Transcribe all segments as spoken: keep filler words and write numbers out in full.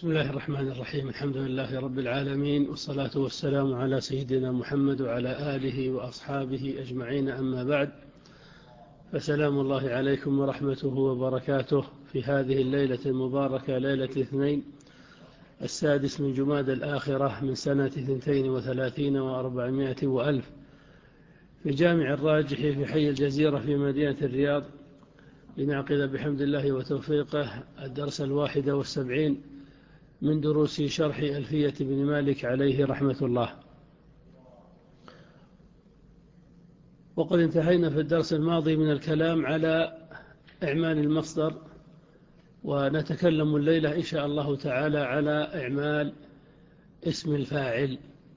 بسم الله الرحمن الرحيم. الحمد لله رب العالمين، والصلاة والسلام على سيدنا محمد وعلى آله وأصحابه أجمعين، أما بعد، فسلام الله عليكم ورحمته وبركاته في هذه الليلة المباركة، ليلة الاثنين السادس من جماد الآخرة من سنة اثنتين وثلاثين وأربعمائة وألف، في جامع الراجح في حي الجزيرة في مدينة الرياض، لنعقد بحمد الله وتوفيقه الدرس الواحد والسبعين من دروس شرح ألفية بن مالك عليه رحمة الله. وقد انتهينا في الدرس الماضي من الكلام على إعمال المصدر، ونتكلم الليلة إن شاء الله تعالى على إعمال اسم الفاعل.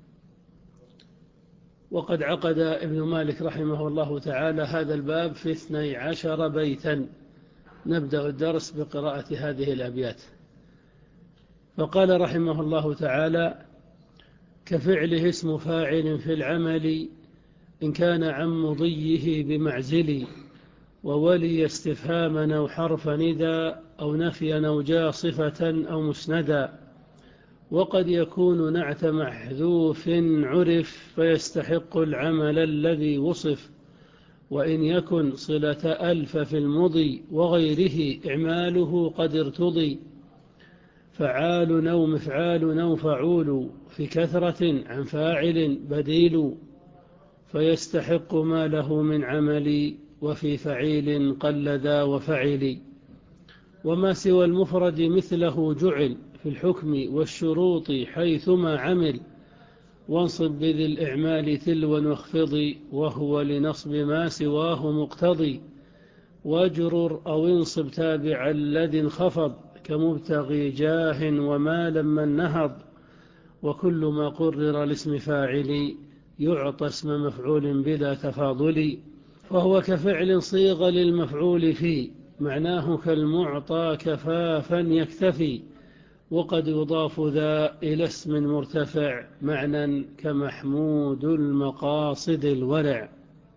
وقد عقد ابن مالك رحمه الله تعالى هذا الباب في اثني عشر بيتا. نبدأ الدرس بقراءة هذه الأبيات. فقال رحمه الله تعالى: كفعله اسم فاعل في العمل إن كان عن مضيه بمعزل، وولي استفهاما أو حرف ندى أو نفيا أو جاء صفة أو مسندا، وقد يكون نعت محذوف عرف فيستحق العمل الذي وصف، وإن يكن صلة ألف في المضي وغيره إعماله قد ارتضي، فعال أو مفعال أو فعول في كثرة عن فاعل بديل، فيستحق ما له من عمل وفي فعيل قل ذا وفعل، وما سوى المفرد مثله جعل في الحكم والشروط حيثما عمل، وانصب بذي الإعمال تلوا واخفضي وهو لنصب ما سواه مقتضي، واجرر أو انصب تابع الذي انخفض كمبتغي جاه وما لما النهض، وكل ما قرر لاسم فاعل يعطى اسم مفعول بلا تفاضل، فهو كفعل صيغ للمفعول فيه معناه كالمعطى كفافا يكتفي، وقد يضاف ذا إلى اسم مرتفع معنى كمحمود المقاصد الورع.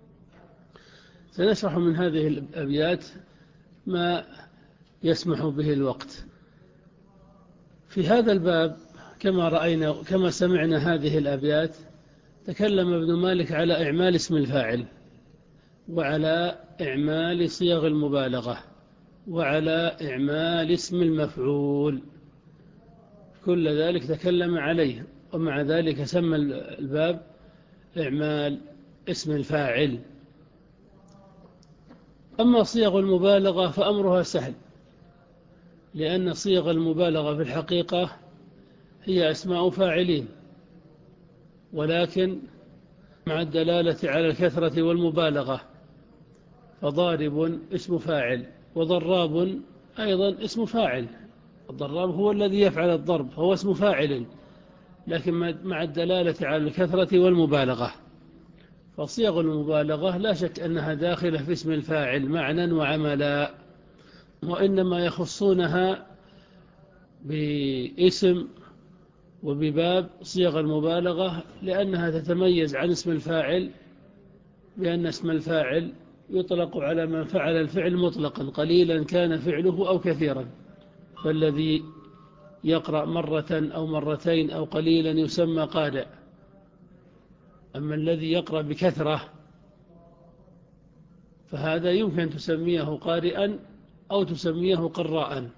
سنشرح من هذه الأبيات ما يسمح به الوقت. في هذا الباب كما رأينا كما سمعنا هذه الأبيات، تكلم ابن مالك على إعمال اسم الفاعل، وعلى إعمال صيغ المبالغة، وعلى إعمال اسم المفعول، كل ذلك تكلم عليه، ومع ذلك سمى الباب إعمال اسم الفاعل. أما صيغ المبالغة فأمرها سهل، لأن صيغ المبالغة في الحقيقة هي أسماء فاعلين، ولكن مع الدلالة على الكثرة والمبالغة، فضارب اسم فاعل، وضراب أيضا اسم فاعل. الضراب هو الذي يفعل الضرب، هو اسم فاعل، لكن مع الدلالة على الكثرة والمبالغة، فصيغ المبالغة لا شك أنها داخلة في اسم الفاعل معنى وعملا، وإنما يخصونها باسم وبباب صيغ المبالغة، لأنها تتميز عن اسم الفاعل بأن اسم الفاعل يطلق على من فعل الفعل مطلقا قليلا كان فعله أو كثيرا، فالذي يقرأ مرة أو مرتين أو قليلا يسمى قارئ، أما الذي يقرأ بكثرة فهذا يمكن تسميه قارئا أو تسميه قراء.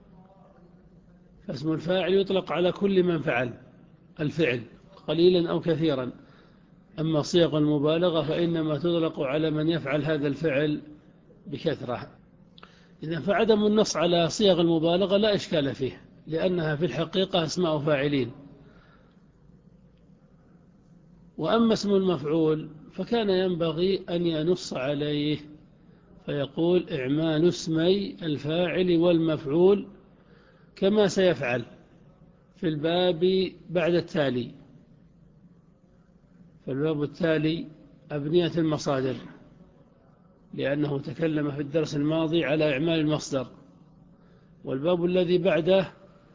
فاسم الفاعل يطلق على كل من فعل الفعل قليلا أو كثيرا، أما صيغ المبالغة فإنما تطلق على من يفعل هذا الفعل بكثرة. إذن فعدم النص على صيغ المبالغة لا إشكال فيه، لأنها في الحقيقة أسماء فاعلين. وأما اسم المفعول فكان ينبغي أن ينص عليه، فيقول إعمال اسمي الفاعل والمفعول كما سيفعل في الباب بعد التالي. فالباب التالي أبنية المصادر، لأنه تكلم في الدرس الماضي على إعمال المصدر، والباب الذي بعده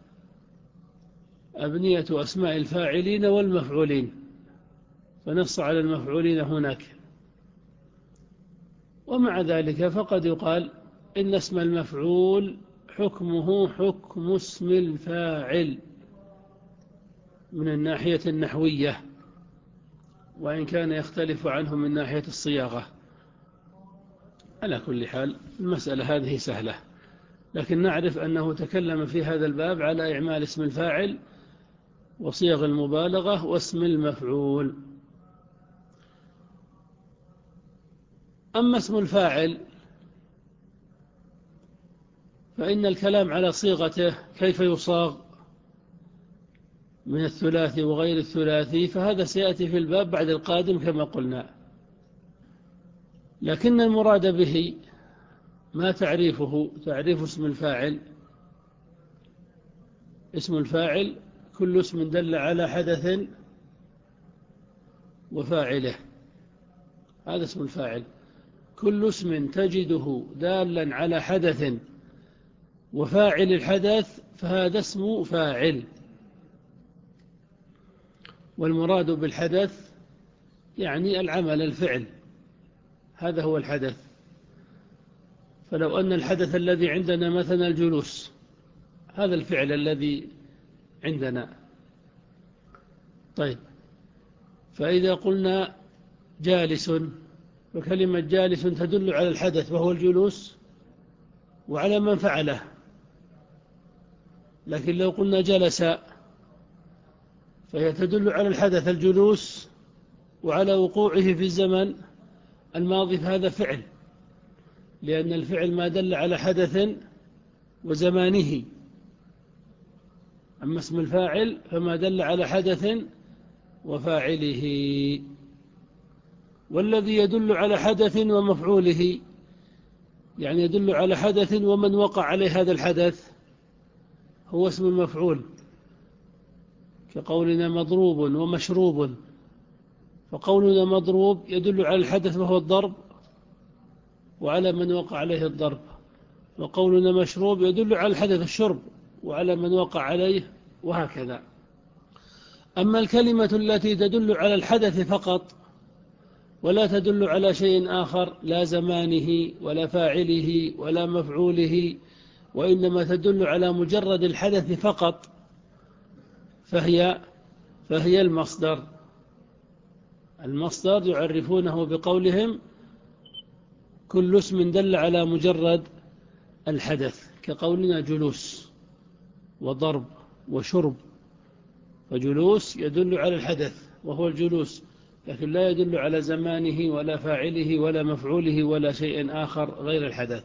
أبنية أسماء الفاعلين والمفعولين، فنص على المفعولين هناك. ومع ذلك فقد يقال إن اسم المفعول حكمه حكم اسم الفاعل من الناحية النحوية، وإن كان يختلف عنه من ناحية الصياغة. على كل حال المسألة هذه سهلة، لكن نعرف أنه تكلم في هذا الباب على إعمال اسم الفاعل وصيغ المبالغة واسم المفعول. أما اسم الفاعل فإن الكلام على صيغته كيف يصاغ من الثلاثي وغير الثلاثي، فهذا سيأتي في الباب بعد القادم كما قلنا. لكن المراد به ما تعريفه، تعريف اسم الفاعل: اسم الفاعل كل اسم دل على حدث وفاعله، هذا اسم الفاعل. كل اسم تجده دالا على حدث وفاعل الحدث فهذا اسم فاعل. والمراد بالحدث يعني العمل، الفعل، هذا هو الحدث. فلو أن الحدث الذي عندنا مثلا الجلوس، هذا الفعل الذي عندنا. طيب، فإذا قلنا جالس، فكلمة جالس تدل على الحدث وهو الجلوس وعلى من فعله. لكن لو قلنا جلس فهي تدل على الحدث الجلوس وعلى وقوعه في الزمن الماضي، فهذا فعل، لأن الفعل ما دل على حدث وزمانه. أما اسم الفاعل فما دل على حدث وفاعله. والذي يدل على حدث ومفعوله، يعني يدل على حدث ومن وقع عليه هذا الحدث، هو اسم المفعول، كقولنا مضروب ومشروب. فقولنا مضروب يدل على الحدث وهو الضرب وعلى من وقع عليه الضرب، وقولنا مشروب يدل على الحدث الشرب وعلى من وقع عليه، وهكذا. أما الكلمة التي تدل على الحدث فقط ولا تدل على شيء آخر، لا زمانه ولا فاعله ولا مفعوله، وإنما تدل على مجرد الحدث فقط، فهي فهي المصدر. المصدر يعرفونه بقولهم كل اسم دل على مجرد الحدث، كقولنا جلوس وضرب وشرب. فجلوس يدل على الحدث وهو الجلوس، لكن لا يدل على زمانه ولا فاعله ولا مفعوله ولا شيء آخر غير الحدث.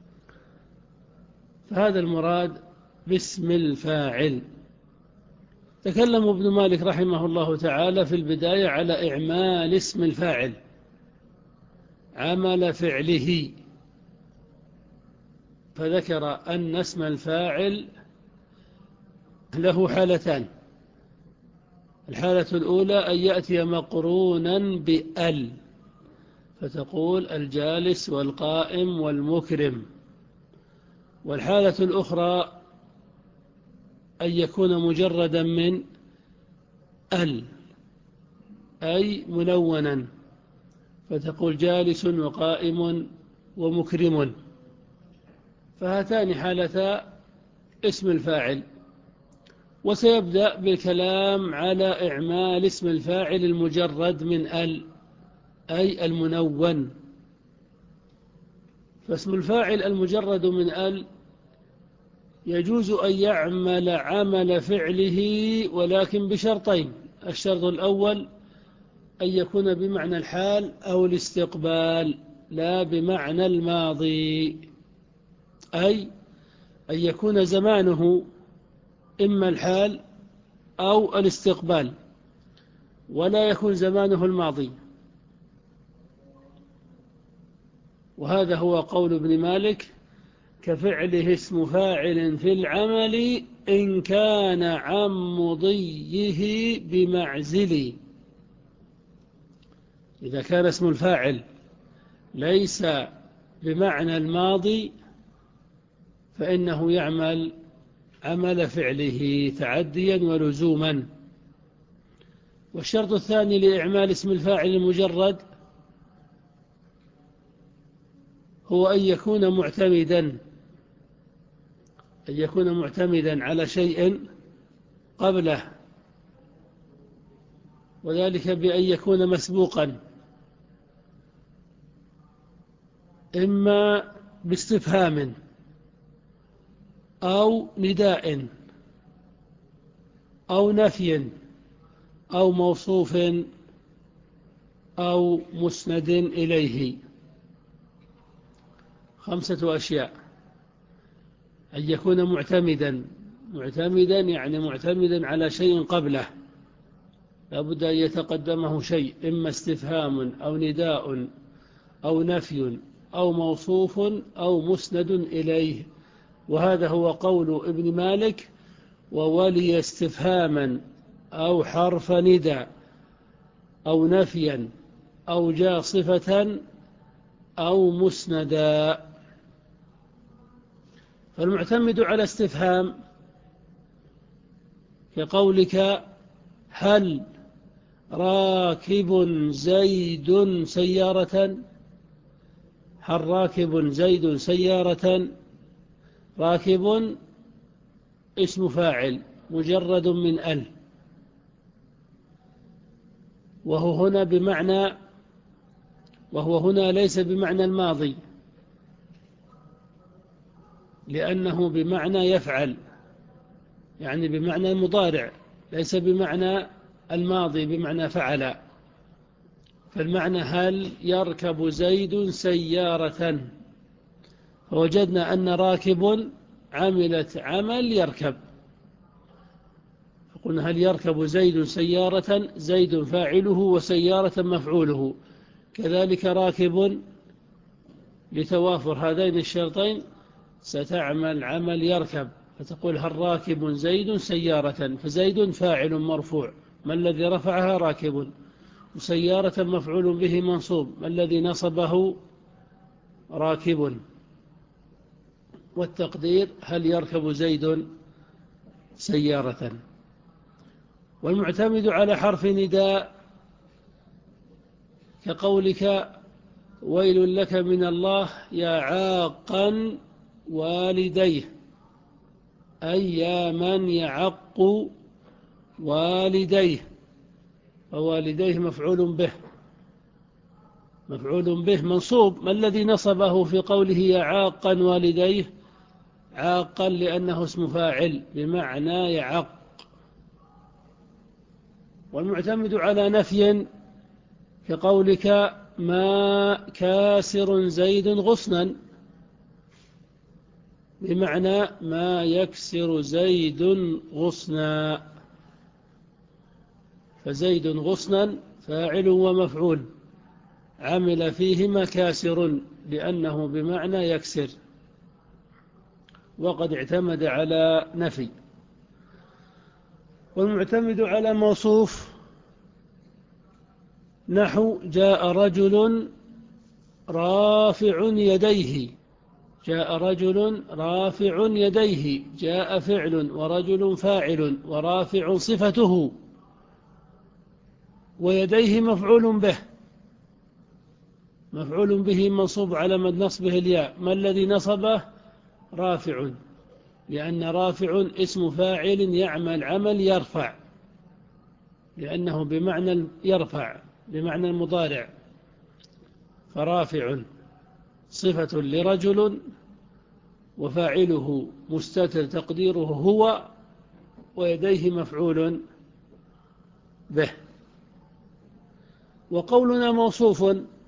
فهذا المراد باسم الفاعل. تكلم ابن مالك رحمه الله تعالى في البداية على إعمال اسم الفاعل، عمل فعله، فذكر أن اسم الفاعل له حالتان. الحالة الأولى أن يأتي مقرونا بأل، فتقول الجالس والقائم والمكرم. والحالة الأخرى أن يكون مجردا من أل، أي منونا، فتقول جالس وقائم ومكرم. فهاتان حالتا اسم الفاعل. وسيبدأ بالكلام على إعمال اسم الفاعل المجرد من أل، أي المنون. فاسم الفاعل المجرد من أل يجوز أن يعمل عمل فعله، ولكن بشرطين. الشرط الأول أن يكون بمعنى الحال أو الاستقبال، لا بمعنى الماضي، أي أن يكون زمانه إما الحال أو الاستقبال، ولا يكون زمانه الماضي. وهذا هو قول ابن مالك: كفعله اسم فاعل في العمل إن كان عن مضيه بمعزل. إذا كان اسم الفاعل ليس بمعنى الماضي فإنه يعمل عمل فعله تعديا ولزوما. والشرط الثاني لإعمال اسم الفاعل المجرد هو أن يكون معتمدا، أن يكون معتمدا على شيء قبله، وذلك بأن يكون مسبوقا إما باستفهام أو نداء أو نفي أو موصوف أو مسند إليه. خمسة أشياء: أن يكون معتمدا، معتمدا يعني معتمدا على شيء قبله، لابد أن يتقدمه شيء، إما استفهام أو نداء أو نفي أو موصوف أو مسند إليه. وهذا هو قول ابن مالك: وولي استفهاما أو حرف نداء أو نفيا أو جاء صفة أو مسندا. فالمعتمد على استفهام كقولك: هل راكب زيد سيارة؟ هل راكب زيد سيارة؟ راكب اسم فاعل مجرد من ال، وهو هنا بمعنى وهو هنا ليس بمعنى الماضي، لأنه بمعنى يفعل، يعني بمعنى المضارع، ليس بمعنى الماضي بمعنى فعل. فالمعنى: هل يركب زيد سيارة؟ فوجدنا أن راكب عملت عمل يركب، فقلنا: هل يركب زيد سيارة؟ زيد فاعله وسيارة مفعوله. كذلك راكب لتوافر هذين الشرطين ستعمل عمل يركب، فتقول: هل راكب زيد سيارة؟ فزيد فاعل مرفوع، ما الذي رفعها؟ راكب. وسيارة مفعول به منصوب، ما الذي نصبه؟ راكب. والتقدير: هل يركب زيد سيارة؟ والمعتمد على حرف نداء كقولك: ويل لك من الله يا عاقا والديه، أي يا من يعق والديه. فوالديه مفعول به، مفعول به منصوب، ما الذي نصبه في قوله يا عاقا والديه؟ عاقا لأنه اسم فاعل بمعنى يعق. والمعتمد على نفي كقولك: ما كاسر زيد غصنا، بمعنى ما يكسر زيد غصنا. فزيد غصنا فاعل ومفعول، عمل فيهما كاسر لأنه بمعنى يكسر، وقد اعتمد على نفي. والمعتمد على موصوف نحو: جاء رجل رافع يديه. جاء رجل رافع يديه، جاء فعل ورجل فاعل ورافع صفته، ويديه مفعول به، مفعول به منصوب على مد نصبه الياء. ما الذي نصبه؟ رافع، لأن رافع اسم فاعل يعمل عمل يرفع، لأنه بمعنى يرفع بمعنى المضارع. فرافع صفة لرجل وفاعله مستتر تقديره هو، ويديه مفعول به. وقولنا موصوف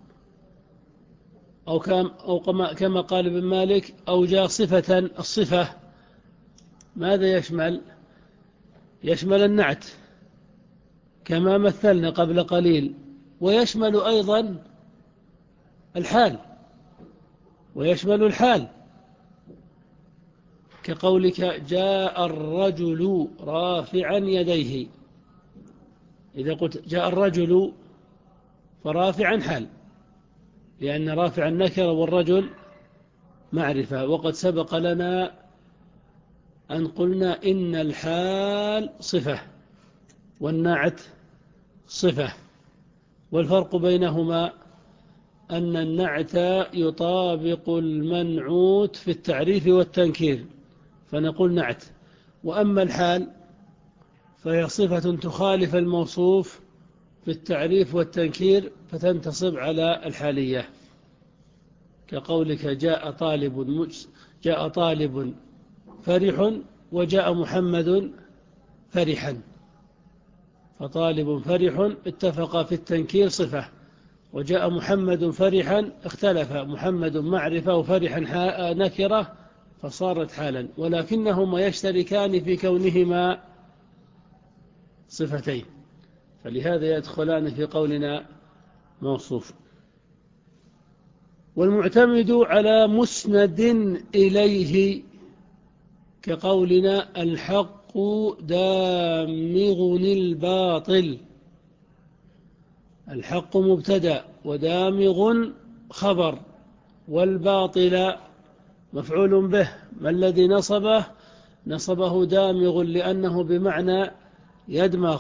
أو كما قال ابن مالك: أو جاء صفة. الصفة ماذا يشمل؟ يشمل النعت كما مثلنا قبل قليل، ويشمل أيضا الحال، ويشمل الحال كقولك: جاء الرجل رافعا يديه. إذا قلت جاء الرجل فرافعا حال، لأن رافعا نكرة والرجل معرفة. وقد سبق لنا أن قلنا إن الحال صفة والنعت صفة، والفرق بينهما أن النعت يطابق المنعوت في التعريف والتنكير، فنقول نعت. وأما الحال فهي صفة تخالف الموصوف في التعريف والتنكير فتنتصب على الحالية، كقولك جاء طالب جاء طالب فرح وجاء محمد فرحا، فطالب فرح اتفق في التنكير صفة، وجاء محمد فرحا اختلف، محمد معرفة وفرحا نكرة فصارت حالا، ولكنهما يشتركان في كونهما صفتين، فلهذا يدخلان في قولنا موصوف. والمعتمد على مسند إليه كقولنا الحق دامغ الباطل، الحق مبتدأ ودامغ خبر، والباطل مفعول به، ما الذي نصبه؟ نصبه دامغ لأنه بمعنى يدمغ،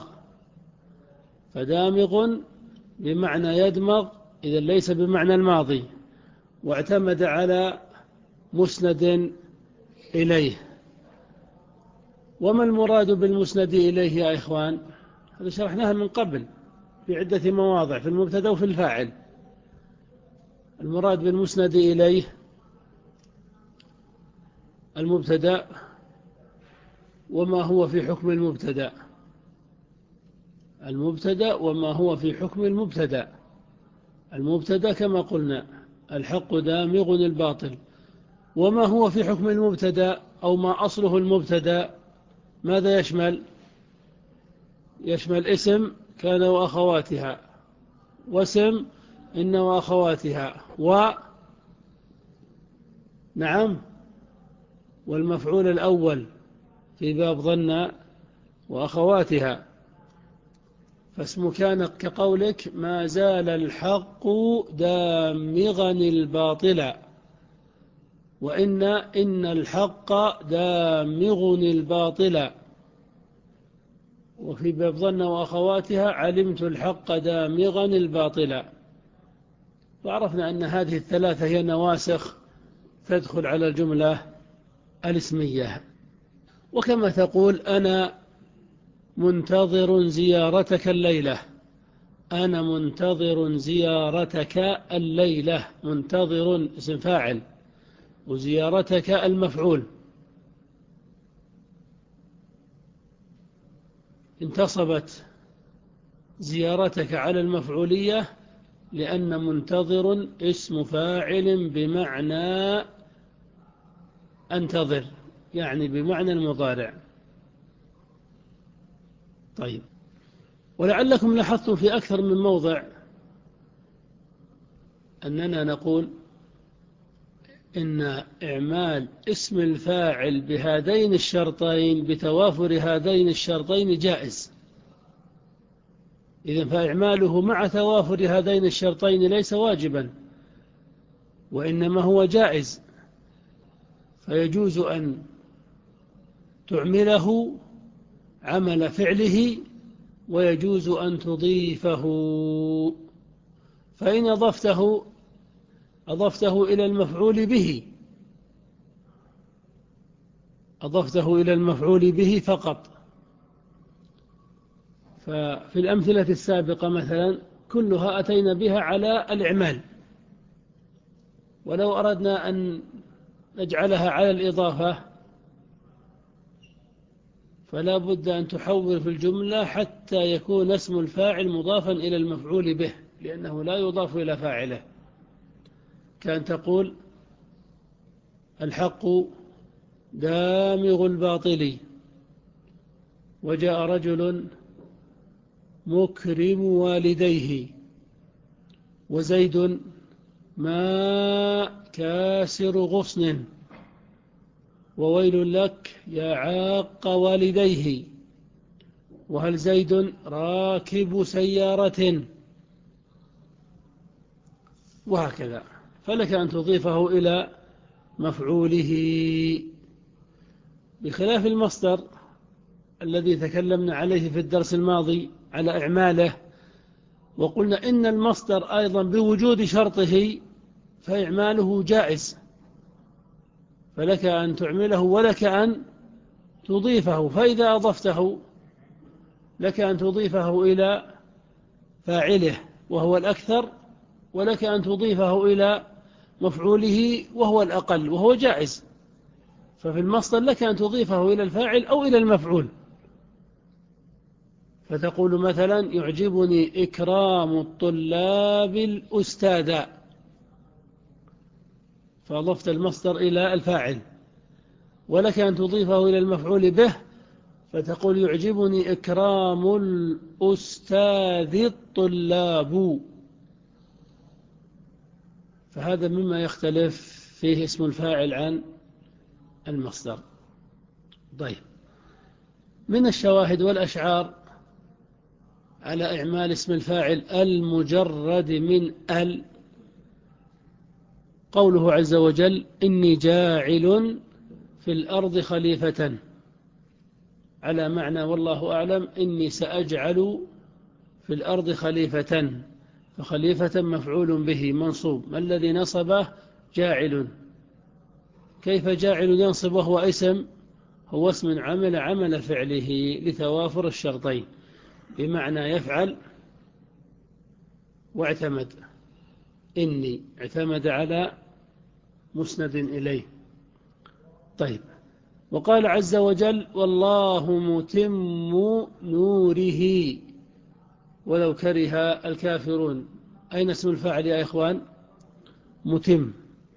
فدامغ بمعنى يدمغ إذا ليس بمعنى الماضي، واعتمد على مسند إليه. وما المراد بالمسند إليه يا إخوان؟ هذا شرحناها من قبل في عدة مواضع في المبتدأ وفي الفاعل. المراد بالمسند إليه المبتدأ وما هو في حكم المبتدأ، المبتدأ وما هو في حكم المبتدأ. المبتدأ كما قلنا الحق دامغ الباطل، وما هو في حكم المبتدأ أو ما أصله المبتدأ ماذا يشمل؟ يشمل اسم كان وأخواتها، واسم إن وأخواتها، و نعم والمفعول الأول في باب ظن وأخواتها. فاسم كان كقولك ما زال الحق دامغا الباطل، وإن إن الحق دامغ الباطل. وفي باب ظن وأخواتها علمت الحق دامغا الباطل. وعرفنا أن هذه الثلاثة هي نواسخ تدخل على الجملة الاسمية. وكما تقول أنا منتظر زيارتك الليلة، أنا منتظر زيارتك الليلة، منتظر اسم فاعل وزيارتك المفعول. انتصبت زيارتك على المفعولية لأن منتظر اسم فاعل بمعنى انتظر، يعني بمعنى المضارع. طيب، ولعلكم لاحظتم في أكثر من موضع أننا نقول إن إعمال اسم الفاعل بهذين الشرطين بتوافر هذين الشرطين جائز. إذن فإعماله مع توافر هذين الشرطين ليس واجبا، وإنما هو جائز، فيجوز أن تعمله عمل فعله، ويجوز أن تضيفه. فإن أضفته أضفته إلى المفعول به أضفته إلى المفعول به فقط. ففي الأمثلة السابقة مثلا كلها أتينا بها على الإعمال، ولو أردنا أن نجعلها على الإضافة فلا بد أن تحول في الجملة حتى يكون اسم الفاعل مضافا إلى المفعول به، لأنه لا يضاف إلى فاعله. كان تقول الحق دامغ الباطل، وجاء رجل مكرم والديه، وزيد ما كاسر غصن، وويل لك يا عاق والديه، وهل زيد راكب سيارة، وهكذا. فلك أن تضيفه إلى مفعوله، بخلاف المصدر الذي تكلمنا عليه في الدرس الماضي على إعماله، وقلنا إن المصدر أيضا بوجود شرطه فإعماله جائز، فلك أن تعمله ولك أن تضيفه. فإذا أضفته لك أن تضيفه إلى فاعله وهو الأكثر، ولك أن تضيفه إلى مفعوله وهو الأقل وهو جائز. ففي المصدر لك أن تضيفه إلى الفاعل أو إلى المفعول، فتقول مثلا يعجبني إكرام الطلاب الأستاذ، فأضفت المصدر إلى الفاعل. ولك أن تضيفه إلى المفعول به، فتقول يعجبني إكرام الأستاذ الطلاب. فهذا مما يختلف فيه اسم الفاعل عن المصدر. طيب، من الشواهد والأشعار على إعمال اسم الفاعل المجرد من ال قوله عز وجل إني جاعل في الأرض خليفة، على معنى والله أعلم إني سأجعل في الأرض خليفة، فخليفة مفعول به منصوب. ما الذي نصبه؟ جاعل. كيف جاعل ينصب وهو اسم؟ هو اسم عمل عمل فعله لتوافر الشرطين، بمعنى يفعل واعتمد. إني اعتمد على مسند إليه. طيب، وقال عز وجل والله متم نوره ولو كره الكافرون. أين اسم الفاعل يا إخوان؟ متم.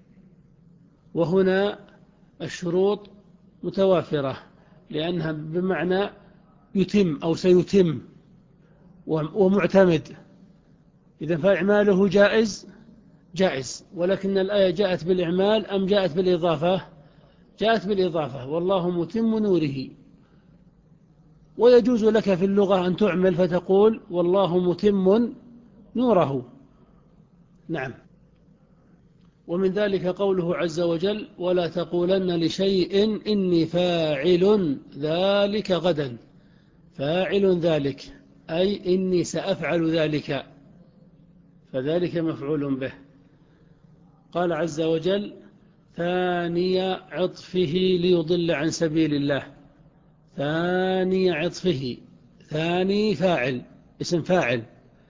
وهنا الشروط متوافرة، لأنها بمعنى يتم أو سيتم ومعتمد. إذا فإعماله جائز جائز، ولكن الآية جاءت بالإعمال أم جاءت بالإضافة؟ جاءت بالإضافة، والله متم نوره. ويجوز لك في اللغة أن تعمل فتقول والله متم نوره. نعم. ومن ذلك قوله عز وجل ولا تقولن لشيء إني فاعل ذلك غدا. فاعل ذلك أي إني سأفعل ذلك، فذلك مفعول به. قال عز وجل ثاني عطفه ليضل عن سبيل الله. ثاني عطفه، ثاني فاعل، اسم فاعل،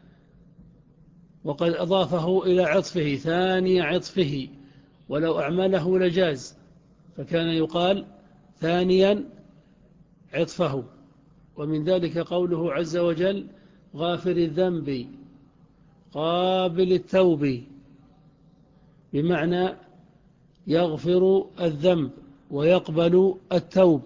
وقد أضافه إلى عطفه ثاني عطفه، ولو أعمله لجاز، فكان يقال ثانيا عطفه. ومن ذلك قوله عز وجل غافر الذنب قابل التوب، بمعنى يغفر الذنب ويقبل التوب،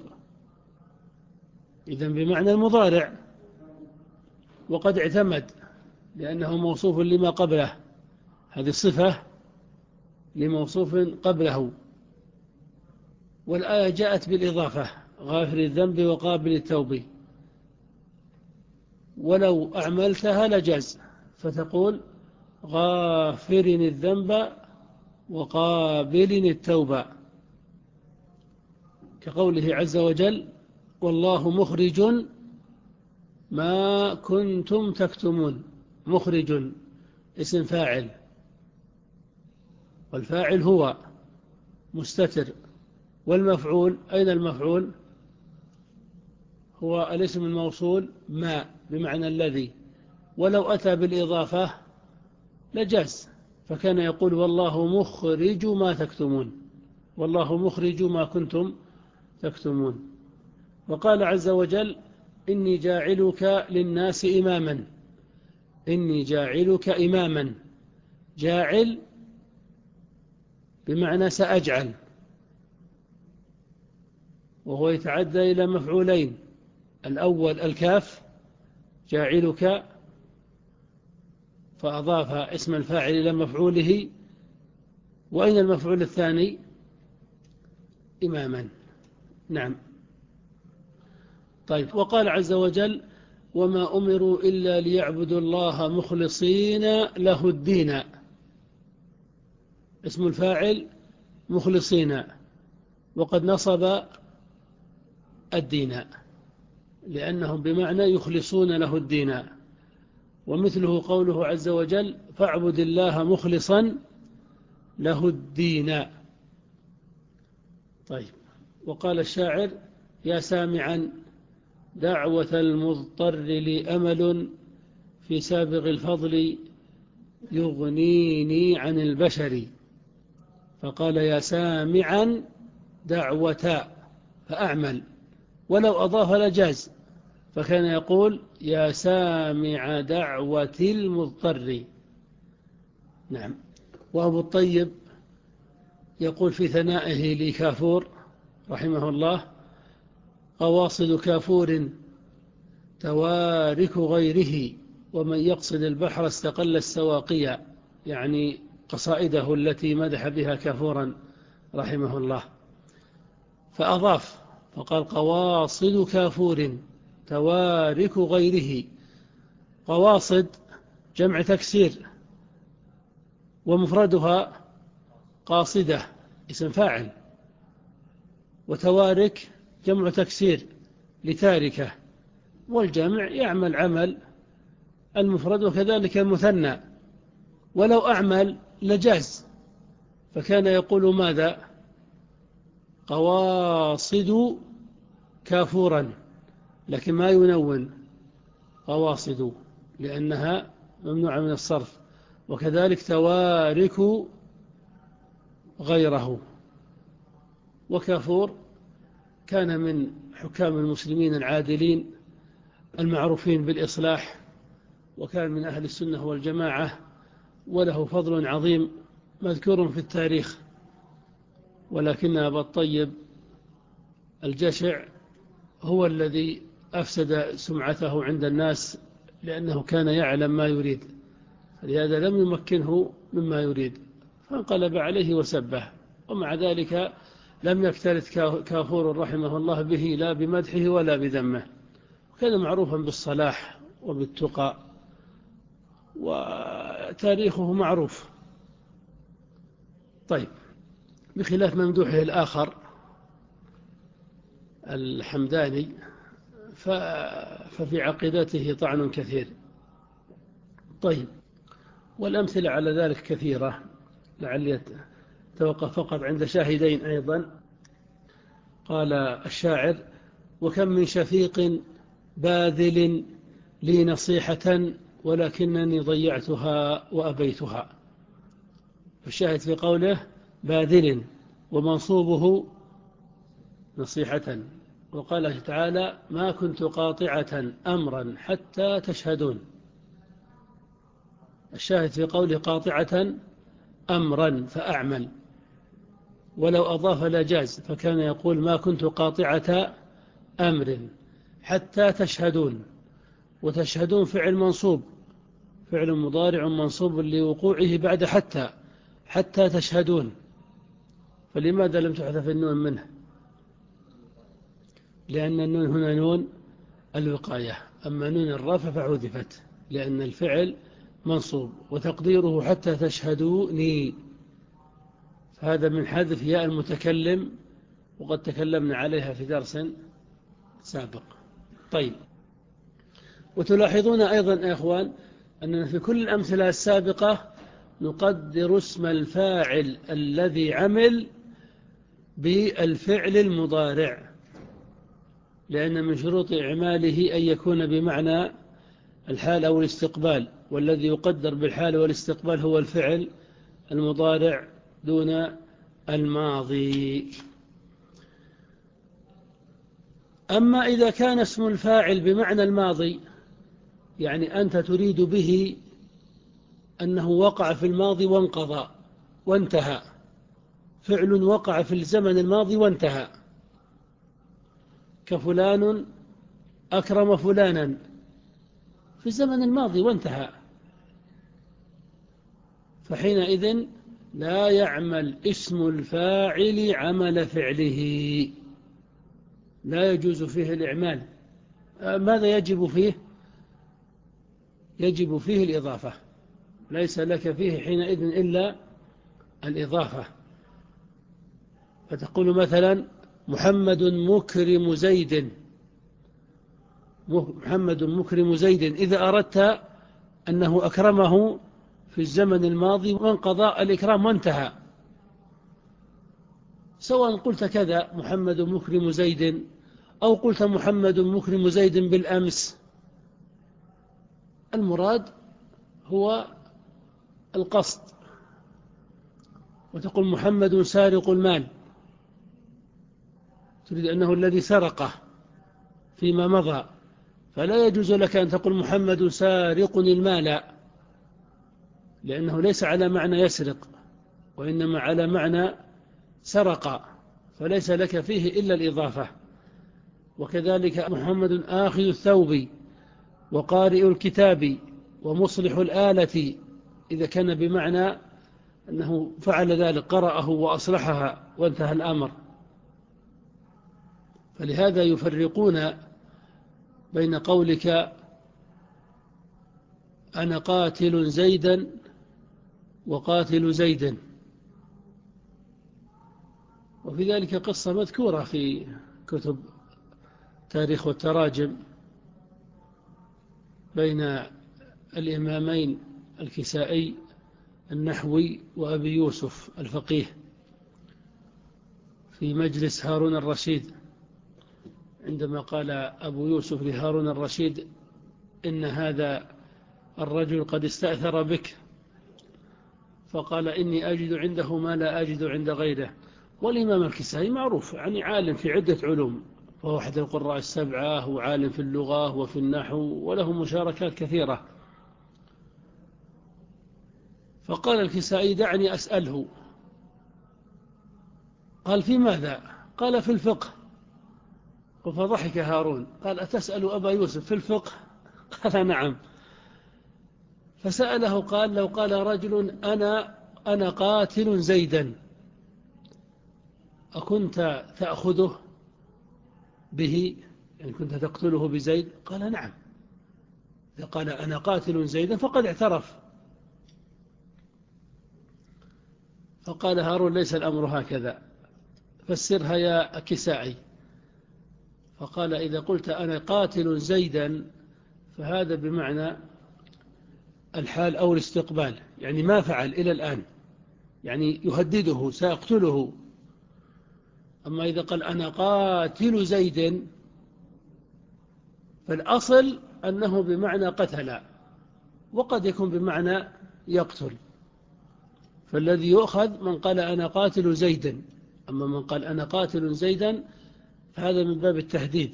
إذن بمعنى المضارع. وقد اعتمد لأنه موصوف لما قبله، هذه الصفة لموصوف قبله. والآية جاءت بالإضافة غافر الذنب وقابل التوب، ولو أعملتها لجاز، فتقول غافر الذنب وقابل التوبة، كقوله عز وجل والله مخرج ما كنتم تكتمون. مخرج اسم فاعل، والفاعل هو مستتر، والمفعول أين المفعول؟ هو الاسم الموصول ما بمعنى الذي، ولو أتى بالإضافة لجاز، فكان يقول والله مخرج ما تكتمون، والله مخرج ما كنتم تكتمون. وقال عز وجل إني جاعلك للناس إماما. إني جاعلك إماما، جاعل بمعنى سأجعل، وهو يتعدى إلى مفعولين. الأول الكاف جاعلك، فأضاف اسم الفاعل إلى مفعوله. وأين المفعول الثاني؟ إماما. نعم. طيب، وقال عز وجل وما أمروا إلا ليعبدوا الله مخلصين له الدين. اسم الفاعل مخلصين، وقد نصب الدين لأنهم بمعنى يخلصون له الدين. ومثله قوله عز وجل فاعبد الله مخلصا له الدين. طيب. وقال الشاعر: يا سامعا دعوة المضطر لي أمل في سابغ الفضل يغنيني عن البشر. فقال: يا سامعا دعوة، فأعمل، ولو أضاف لجاز، فكان يقول: يا سامع دعوة المضطر. نعم. وأبو الطيب يقول في ثنائه لكافور رحمه الله: قواصد كافور توارك غيره، ومن يقصد البحر استقل السواقيا، يعني قصائده التي مدح بها كافورا رحمه الله. فأضاف فقال: قواصد كافور توارك غيره. قواصد جمع تكسير، ومفردها قاصدة اسم فاعل، وتوارك جمع تكسير لتاركة، والجمع يعمل عمل المفرد وكذلك المثنى، ولو أعمل لجاز، فكان يقول ماذا؟ قواصد كافورا، لكن ما ينون قواصد لأنها ممنوعة من الصرف، وكذلك توارك غيره. وكافور كان من حكام المسلمين العادلين المعروفين بالإصلاح، وكان من أهل السنة والجماعة، وله فضل عظيم مذكور في التاريخ. ولكن أبا الطيب الجشع هو الذي أفسد سمعته عند الناس، لأنه كان يعلم ما يريد، لهذا لم يمكنه مما يريد، فانقلب عليه وسبه. ومع ذلك لم يكترث كافور رحمه الله به لا بمدحه ولا بذمه، وكان معروفا بالصلاح وبالتقى، وتاريخه معروف. طيب. بخلاف ممدوحه الآخر الحمداني ففي عقيدته طعن كثير. طيب. والأمثلة على ذلك كثيرة، لعلي توقف فقط عند شاهدين أيضا. قال الشاعر: وكم من شفيق باذل لي نصيحة ولكنني ضيعتها وأبيتها. فالشاهد في قوله باذل ومنصوبه نصيحة. وقال تعالى: ما كنت قاطعة أمرا حتى تشهدون. الشاهد في قوله قاطعة أمرا فأعمل، ولو أضاف لجاز، فكان يقول: ما كنت قاطعة أمر حتى تشهدون. وتشهدون فعل منصوب، فعل مضارع منصوب لوقوعه بعد حتى، حتى تشهدون. فلماذا لم تحذف النون منه؟ لأن النون هنا نون الوقاية، أما نون الرفع فحذفت لأن الفعل منصوب، وتقديره حتى تشهدوني، فهذا من حذف ياء المتكلم، وقد تكلمنا عليها في درس سابق. طيب. وتلاحظون أيضا يا إخوان أننا في كل الأمثلة السابقة نقدر اسم الفاعل الذي عمل بالفعل المضارع، لأن من شروط إعماله أن يكون بمعنى الحال أو الاستقبال، والذي يقدر بالحال والاستقبال هو الفعل المضارع دون الماضي. أما إذا كان اسم الفاعل بمعنى الماضي، يعني أنت تريد به أنه وقع في الماضي وانقضى وانتهى، فعل وقع في الزمن الماضي وانتهى، كفلان أكرم فلانا في الزمن الماضي وانتهى، فحينئذ لا يعمل اسم الفاعل عمل فعله، لا يجوز فيه الإعمال. ماذا يجب فيه؟ يجب فيه الإضافة، ليس لك فيه حينئذ إلا الإضافة. فتقول مثلا: محمد مكرم زيد، محمد مكرم زيد، إذا أردت أنه أكرمه في الزمن الماضي وانقضى الإكرام وانتهى، سواء قلت كذا محمد مكرم زيد أو قلت محمد مكرم زيد بالأمس، المراد هو القصد. وتقول محمد سارق المال، تريد أنه الذي سرقه فيما مضى، فلا يجوز لك أن تقول محمد سارق المال، لأنه ليس على معنى يسرق، وإنما على معنى سرق، فليس لك فيه إلا الإضافة. وكذلك محمد آخذ الثوب وقارئ الكتاب ومصلح الآلة، إذا كان بمعنى أنه فعل ذلك، قرأه وأصلحها وانتهى الأمر. فلهذا يفرقون بين قولك أنا قاتل زيدا وقاتل زيد. وفي ذلك قصة مذكورة في كتب تاريخ والتراجم بين الإمامين الكسائي النحوي وأبي يوسف الفقيه في مجلس هارون الرشيد، عندما قال أبو يوسف لهارون الرشيد إن هذا الرجل قد استأثر بك، فقال إني أجد عنده ما لا أجد عند غيره. والإمام الكسائي معروف يعني عالم في عدة علوم، فهو أحد القراء السبعة، وعالم في اللغة وفي النحو، وله مشاركات كثيرة. فقال الكسائي دعني أسأله. قال في ماذا؟ قال في الفقه. فضحك هارون، قال أتسأل أبا يوسف في الفقه؟ قال نعم. فسأله، قال لو قال رجل أنا أنا قاتل زيدا أكنت تأخذه به، يعني كنت تقتله بزيد؟ قال نعم. إذا قال أنا قاتل زيدا فقد اعترف. فقال هارون ليس الأمر هكذا، فسرها يا كسائي. فقال إذا قلت أنا قاتل زيدا فهذا بمعنى الحال أو الاستقبال، يعني ما فعل إلى الآن، يعني يهدده سأقتله. أما إذا قال أنا قاتل زيد فالأصل أنه بمعنى قتل، وقد يكون بمعنى يقتل. فالذي يؤخذ من قال أنا قاتل زيدا، أما من قال أنا قاتل زيدا فهذا من باب التهديد.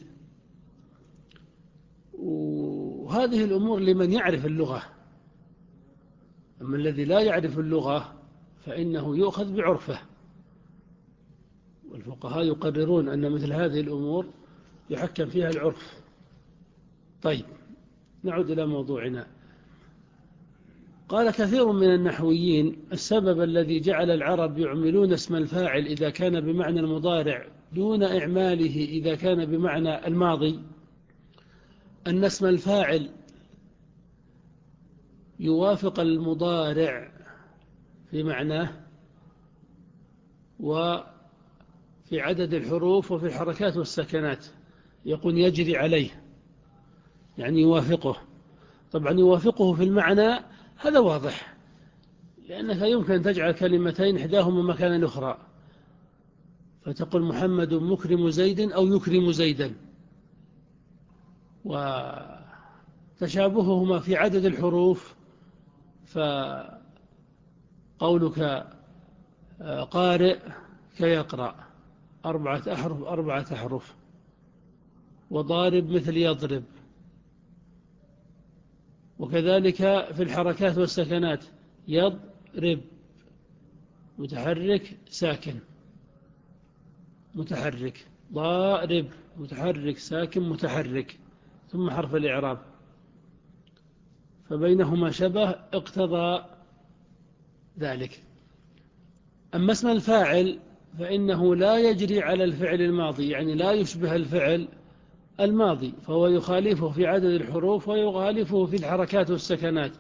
وهذه الأمور لمن يعرف اللغة، أما الذي لا يعرف اللغة فإنه يؤخذ بعرفه. والفقهاء يقررون أن مثل هذه الأمور يحكم فيها العرف. طيب نعود إلى موضوعنا. قال كثير من النحويين السبب الذي جعل العرب يعملون اسم الفاعل إذا كان بمعنى المضارع دون إعماله إذا كان بمعنى الماضي أن اسم الفاعل يوافق المضارع في معناه وفي عدد الحروف وفي الحركات والسكنات، يقول يجري عليه يعني يوافقه. طبعا يوافقه في المعنى هذا واضح، لأنك يمكن أن تجعل كلمتين إحداهما مكان الأخرى، فتقول محمد مكرم زيد أو يكرم زيدا، وتشابههما في عدد الحروف، فقولك قارئ كيقرأ أربعة أحرف أربعة أحرف، وضارب مثل يضرب. وكذلك في الحركات والسكنات يضرب متحرك ساكن متحرك، ضارب متحرك ساكن متحرك، ثم حرف الإعراب، فبينهما شبه اقتضى ذلك. أما اسم الفاعل فإنه لا يجري على الفعل الماضي، يعني لا يشبه الفعل الماضي، فهو يخالفه في عدد الحروف ويخالفه في الحركات والسكنات.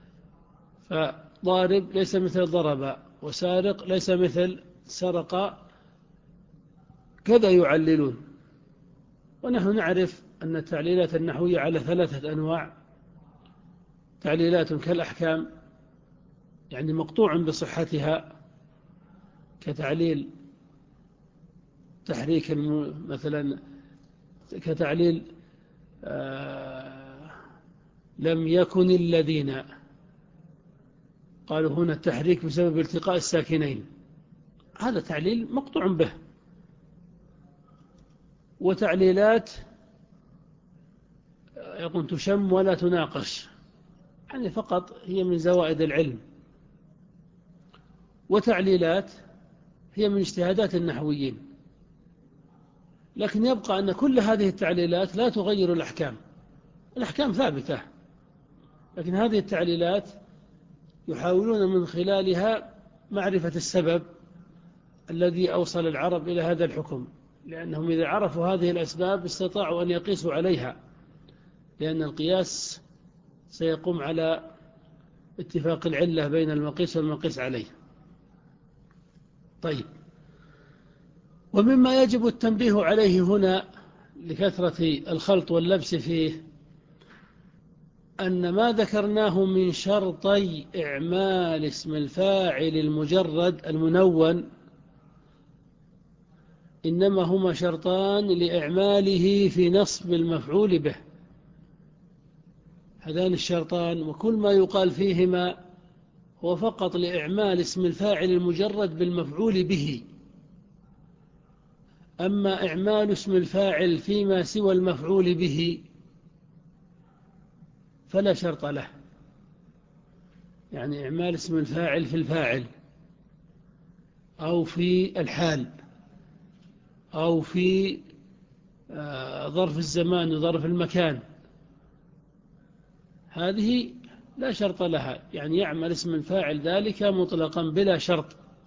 فضارب ليس مثل ضرب، وسارق ليس مثل سرق، كذا يعللون. ونحن نعرف أن التعليلات النحوية على ثلاثة أنواع: تعليلات كالأحكام يعني مقطوع بصحتها، كتعليل تحريك مثلا كتعليل آه لم يكن الذين، قالوا هنا التحريك بسبب التقاء الساكنين، هذا تعليل مقطوع به. وتعليلات يقول تشم ولا تناقش، يعني فقط هي من زوائد العلم. وتعليلات هي من اجتهادات النحويين، لكن يبقى أن كل هذه التعليلات لا تغير الأحكام، الأحكام ثابتة، لكن هذه التعليلات يحاولون من خلالها معرفة السبب الذي أوصل العرب إلى هذا الحكم، لأنهم إذا عرفوا هذه الأسباب استطاعوا أن يقيسوا عليها، لأن القياس سيقوم على اتفاق العلة بين المقيس والمقيس عليه. طيب، ومما يجب التنبيه عليه هنا لكثرة الخلط واللبس فيه أن ما ذكرناه من شرطي إعمال اسم الفاعل المجرد المنون إنما هما شرطان لإعماله في نصب المفعول به، هذان الشرطان، وكل ما يقال فيهما هو فقط لإعمال اسم الفاعل المجرد بالمفعول به. أما إعمال اسم الفاعل فيما سوى المفعول به فلا شرط له، يعني إعمال اسم الفاعل في الفاعل أو في الحال أو في ظرف الزمان وظرف المكان، هذه لا شرط لها، يعني يعمل اسم الفاعل ذلك مطلقا بلا شرط.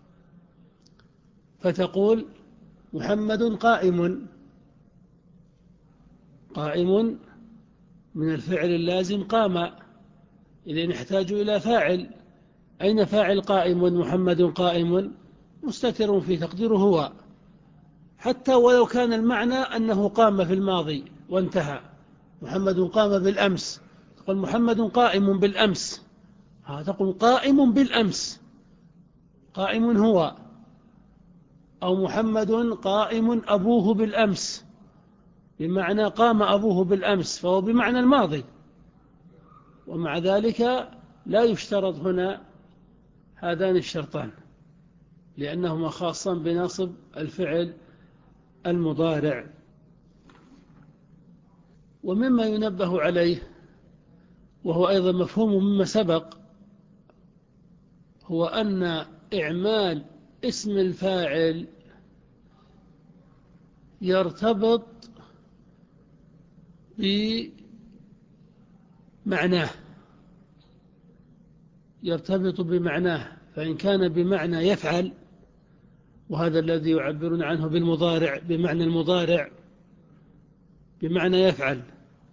فتقول محمد قائم، قائم من الفعل اللازم قام، إذا نحتاج إلى فاعل، أين فاعل قائم؟ محمد قائم مستتر في تقديره هو، حتى ولو كان المعنى أنه قام في الماضي وانتهى، محمد قام بالأمس، تقول محمد قائم بالأمس، تقول قائم بالأمس، قائم هو، أو محمد قائم أبوه بالأمس، بمعنى قام أبوه بالأمس، فهو بمعنى الماضي. ومع ذلك لا يشترط هنا هذان الشرطان، لأنهما خاصان بنصب الفعل المضارع. ومما ينبه عليه وهو أيضا مفهوم مما سبق هو أن إعمال اسم الفاعل يرتبط بمعناه، يرتبط بمعناه، فإن كان بمعنى يفعل، وهذا الذي يعبرون عنه بالمضارع، بمعنى المضارع بمعنى يفعل،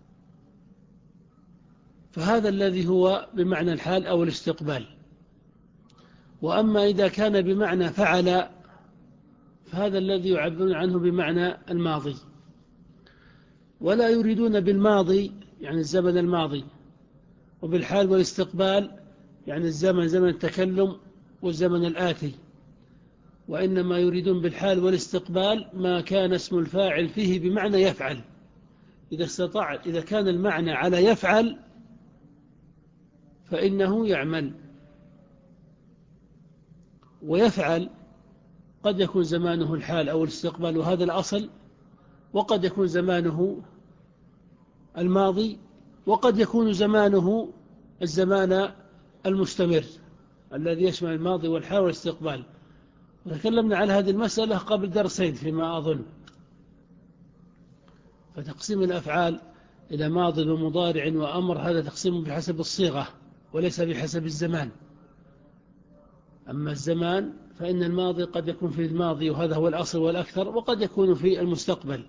فهذا الذي هو بمعنى الحال أو الاستقبال. وأما إذا كان بمعنى فعل فهذا الذي يعبرون عنه بمعنى الماضي، ولا يريدون بالماضي يعني الزمن الماضي، وبالحال والاستقبال يعني الزمن زمن التكلم والزمن الآتي، وإنما يريدون بالحال والاستقبال ما كان اسم الفاعل فيه بمعنى يفعل. إذا استطاع إذا كان المعنى على يفعل فإنه يعمل، ويفعل قد يكون زمانه الحال أو الاستقبال وهذا الأصل، وقد يكون زمانه الماضي، وقد يكون زمانه الزمان المستمر الذي يشمل الماضي والحال والاستقبال. وتكلمنا على هذه المسألة قبل درسين فيما أظن. فتقسيم الأفعال إلى ماضي ومضارع وأمر هذا تقسيم بحسب الصيغة وليس بحسب الزمان. أما الزمان فإن الماضي قد يكون في الماضي وهذا هو الأصل والأكثر، وقد يكون في المستقبل،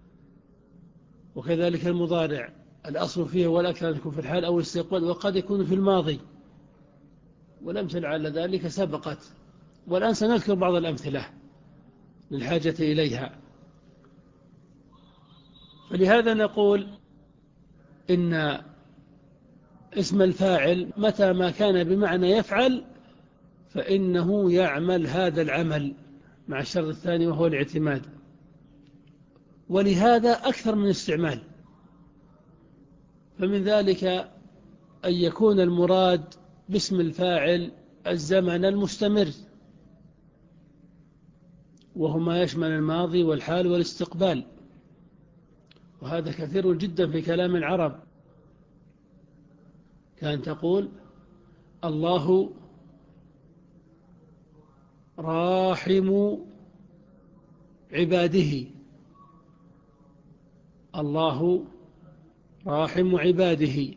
وكذلك المضارع الأصل فيه والأكثر يكون في الحال أو الاستقبال، وقد يكون في الماضي. والأمثلة على ذلك سبقت، والآن سنذكر بعض الأمثلة للحاجة إليها. فلهذا نقول إن اسم الفاعل متى ما كان بمعنى يفعل فإنه يعمل هذا العمل مع الشرط الثاني وهو الاعتماد. ولهذا أكثر من استعمال. فمن ذلك أن يكون المراد باسم الفاعل الزمن المستمر، وهو ما يشمل الماضي والحال والاستقبال، وهذا كثير جدا في كلام العرب. كان تقول الله راحم عباده، الله راحم عباده.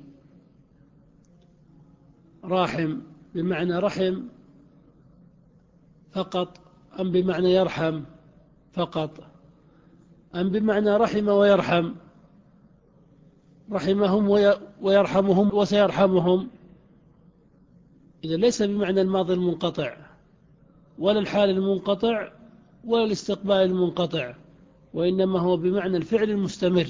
راحم بمعنى رحم فقط، أم بمعنى يرحم فقط، أم بمعنى رحم ويرحم، رحمهم ويرحمهم وسيرحمهم. إذا ليس بمعنى الماضي المنقطع ولا الحال المنقطع ولا الاستقبال المنقطع، وإنما هو بمعنى الفعل المستمر.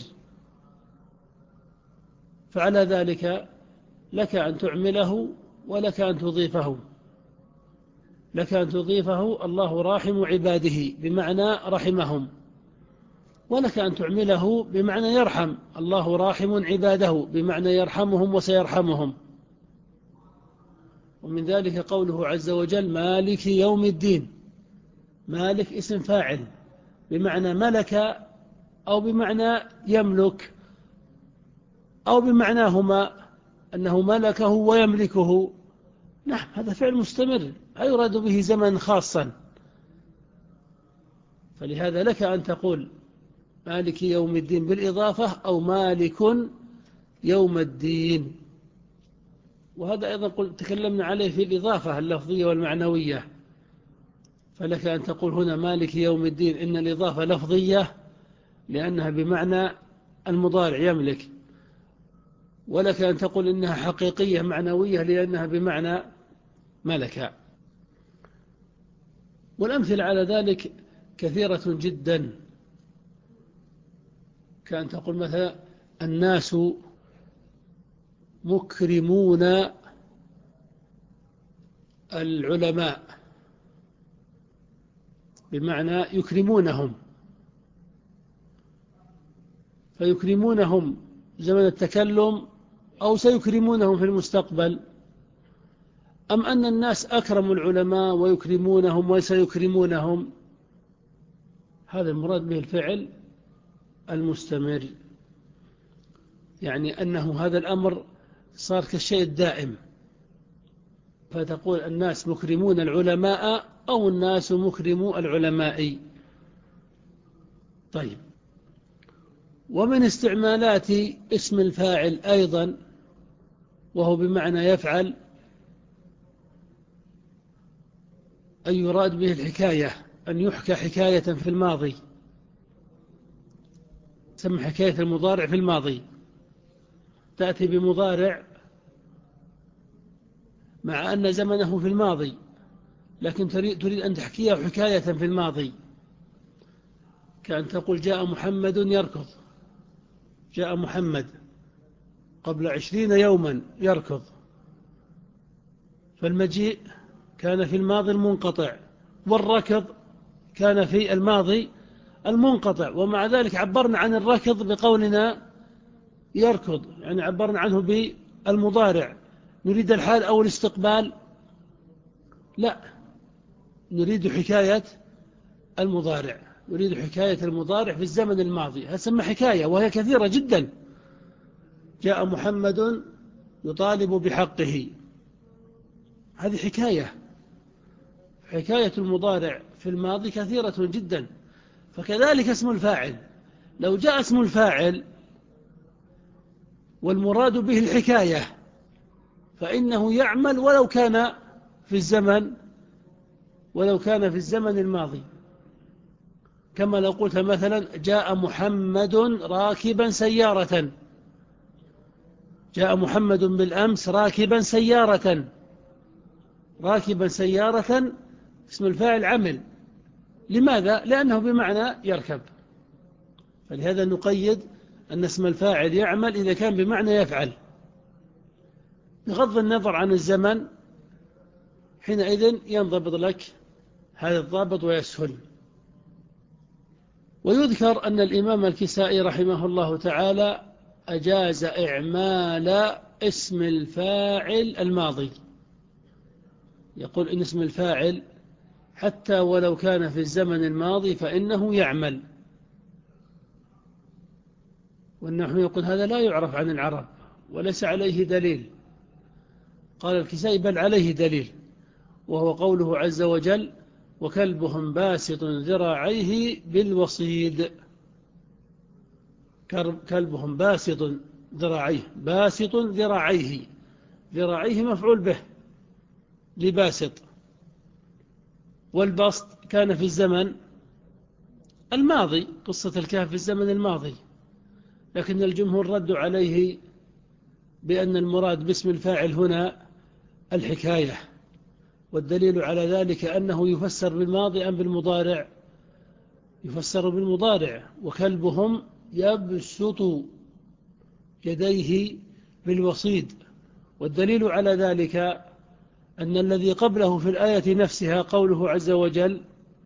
فعلى ذلك لك أن تعمله ولك أن تضيفه. لك أن تضيفه الله راحم عباده بمعنى رحمهم، ولك أن تعمله بمعنى يرحم، الله راحم عباده بمعنى يرحمهم وسيرحمهم. ومن ذلك قوله عز وجل مالك يوم الدين. مالك اسم فاعل بمعنى ملك، أو بمعنى يملك، أو بمعناهما أنه ملكه ويملكه. نعم، هذا فعل مستمر لا يراد به زمن خاصا. فلهذا لك أن تقول مالك يوم الدين بالإضافة، أو مالك يوم الدين. وهذا أيضا قلت تكلمنا عليه في الإضافة اللفظية والمعنوية. فلك أن تقول هنا مالك يوم الدين إن الإضافة لفظية لأنها بمعنى المضارع يملك، ولك أن تقول إنها حقيقية معنوية لأنها بمعنى ملك. والأمثلة على ذلك كثيرة جدا. كأن تقول مثلا الناس مكرمون العلماء بمعنى يكرمونهم، فيكرمونهم زمن التكلم أو سيكرمونهم في المستقبل، أم أن الناس أكرموا العلماء ويكرمونهم وسيكرمونهم. هذا المراد به الفعل المستمر، يعني أنه هذا الأمر صار كالشيء الدائم. فتقول الناس مكرمون العلماء أو الناس مكرمو العلماء. طيب، ومن استعمالات اسم الفاعل أيضا وهو بمعنى يفعل أن يراد به الحكاية، أن يحكى حكاية في الماضي. تسمى حكاية المضارع في الماضي، تأتي بمضارع مع أن زمنه في الماضي، لكن تريد أن تحكيه حكاية في الماضي. كأن تقول جاء محمد يركض. جاء محمد قبل عشرين يوما يركض، فالمجيء كان في الماضي المنقطع، والركض كان في الماضي المنقطع، ومع ذلك عبرنا عن الركض بقولنا يركض، يعني عبرنا عنه بالمضارع. نريد الحال أو الاستقبال؟ لا، نريد حكاية المضارع، نريد حكاية المضارع في الزمن الماضي. هذا حكاية وهي كثيرة جدا. جاء محمد يطالب بحقه، هذه حكاية. حكاية المضارع في الماضي كثيرة جدا. فكذلك اسم الفاعل، لو جاء اسم الفاعل والمراد به الحكاية فإنه يعمل ولو كان في الزمن ولو كان في الزمن الماضي. كما لو قلت مثلا جاء محمد راكبا سيارة. جاء محمد بالأمس راكبا سيارة. راكبا سيارة اسم الفاعل عمل. لماذا؟ لأنه بمعنى يركب. فلهذا نقيد أن اسم الفاعل يعمل إذا كان بمعنى يفعل، بغض النظر عن الزمن. حينئذ ينضبط لك هذا الضابط ويسهل. ويذكر أن الإمام الكسائي رحمه الله تعالى أجاز إعمال اسم الفاعل الماضي، يقول إن اسم الفاعل حتى ولو كان في الزمن الماضي فإنه يعمل، والنحو يقول هذا لا يعرف عن العرب وليس عليه دليل. قال الكسائي بل عليه دليل، وهو قوله عز وجل وكلبهم باسط ذراعيه بالوصيد. كلبهم باسط ذراعيه، باسط ذراعيه، ذراعيه مفعول به لباسط، والبسط كان في الزمن الماضي، قصة الكهف في الزمن الماضي، لكن الجمهور ردوا عليه بأن المراد باسم الفاعل هنا الحكاية، والدليل على ذلك أنه يفسر بالماضي أم بالمضارع؟ يفسر بالمضارع، وكلبهم يبسط يديه بالوصيد، والدليل على ذلك أن الذي قبله في الآية نفسها قوله عز وجل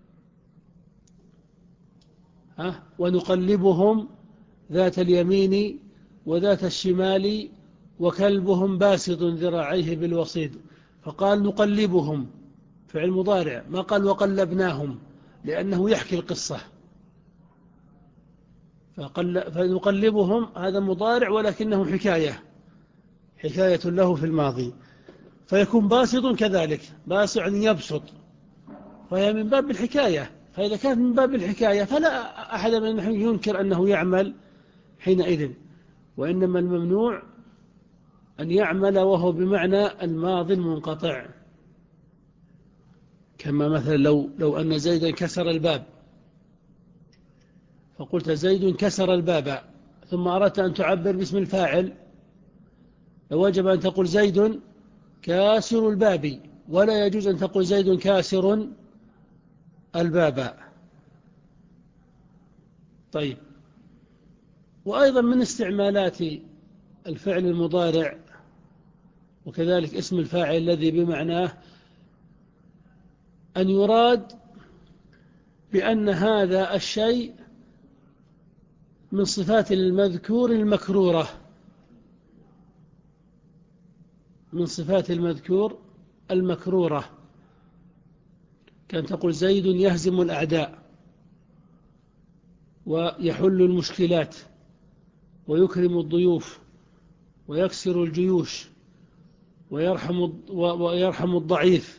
ها ونقلبهم ذات اليمين وذات الشمال وكلبهم باسط ذراعيه بالوصيد، فقال نقلبهم فعل مضارع، ما قال وقلبناهم لأنه يحكي القصة، فنقلبهم هذا مضارع ولكنه حكاية، حكاية له في الماضي، فيكون باسط كذلك، باسط يعني يبسط، فهي من باب الحكاية، فإذا كانت من باب الحكاية فلا أحد من ينكر أنه يعمل حينئذ، وإنما الممنوع أن يعمل وهو بمعنى الماضي المنقطع، كما مثلا لو, لو أن زيدا كسر الباب فقلت زيد كسر الباب ثم أردت أن تعبر باسم الفاعل وجب أن تقول زيد كاسر الباب، ولا يجوز أن تقول زيد كاسر الباب. طيب، وأيضا من استعمالات الفعل المضارع وكذلك اسم الفاعل الذي بمعناه أن يراد بأن هذا الشيء من صفات المذكور المكرورة، من صفات المذكور المكرورة، كان تقول زيد يهزم الأعداء ويحل المشكلات ويكرم الضيوف ويكسر الجيوش ويرحم ويرحم الضعيف.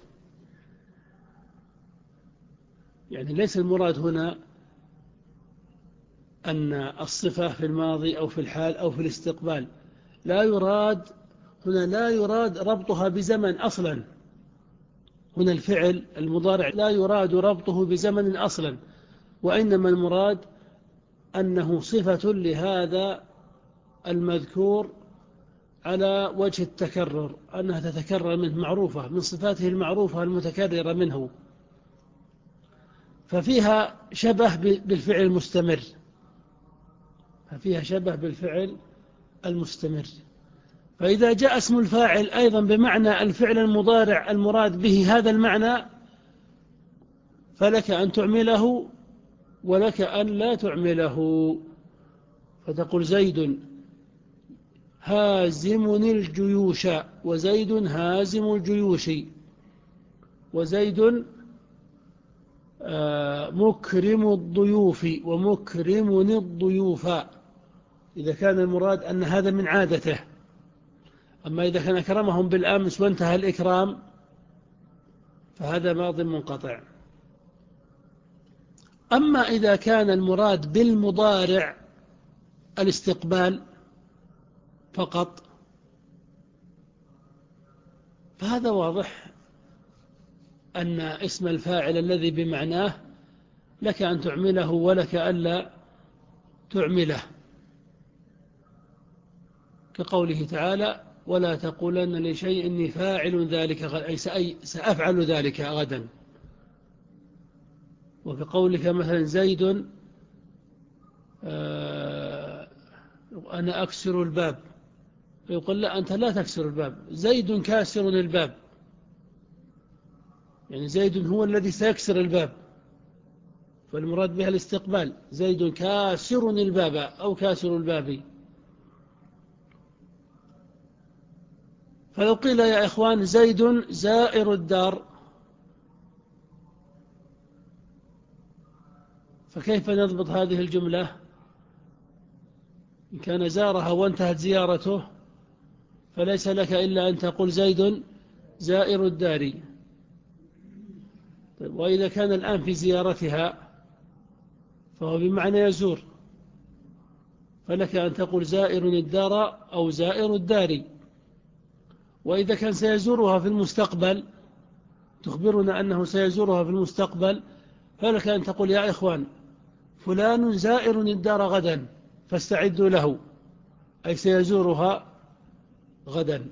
يعني ليس المراد هنا أن الصفة في الماضي أو في الحال أو في الاستقبال، لا يراد هنا لا يراد ربطها بزمن أصلا، هنا الفعل المضارع لا يراد ربطه بزمن أصلا، وإنما المراد أنه صفة لهذا المذكور على وجه التكرر، أنها تتكرر منه، معروفة من صفاته المعروفة المتكررة منه، ففيها شبه بالفعل المستمر، ففيها شبه بالفعل المستمر. فإذا جاء اسم الفاعل أيضا بمعنى الفعل المضارع المراد به هذا المعنى فلك أن تعمله ولك أن لا تعمله، فتقول زيد هازم الجيوش وزيد هازم الجيوش، وزيد مكرم الضيوف ومكرمني الضيوف، إذا كان المراد أن هذا من عادته. أما إذا كان أكرمهم بالأمس وانتهى الإكرام فهذا ماض منقطع. أما إذا كان المراد بالمضارع الاستقبال فقط فهذا واضح أن اسم الفاعل الذي بمعناه لك أن تعمله ولك ألا تعمله، كقوله تعالى ولا تقولن لشيء إني فاعل ذلك غدا، أي سأفعل ذلك غدا. وكقولك مثلا زيد أنا أكسر الباب، يقول لا أنت لا تكسر الباب، زيد كاسر الباب، يعني زيد هو الذي سيكسر الباب، والمراد بها الاستقبال، زيد كاسر الباب أو كاسر الباب. فلو قيل يا إخوان زيد زائر الدار، فكيف نضبط هذه الجملة؟ إن كان زارها وانتهت زيارته فليس لك إلا أن تقول زيد زائر الدار. طيب، وإذا كان الآن في زيارتها فهو بمعنى يزور، فلك أن تقول زائر الدار أو زائر الدار. وإذا كان سيزورها في المستقبل، تخبرنا أنه سيزورها في المستقبل، فلك أن تقول يا إخوان فلان زائر الدار غدا فاستعدوا له، أي سيزورها غدا.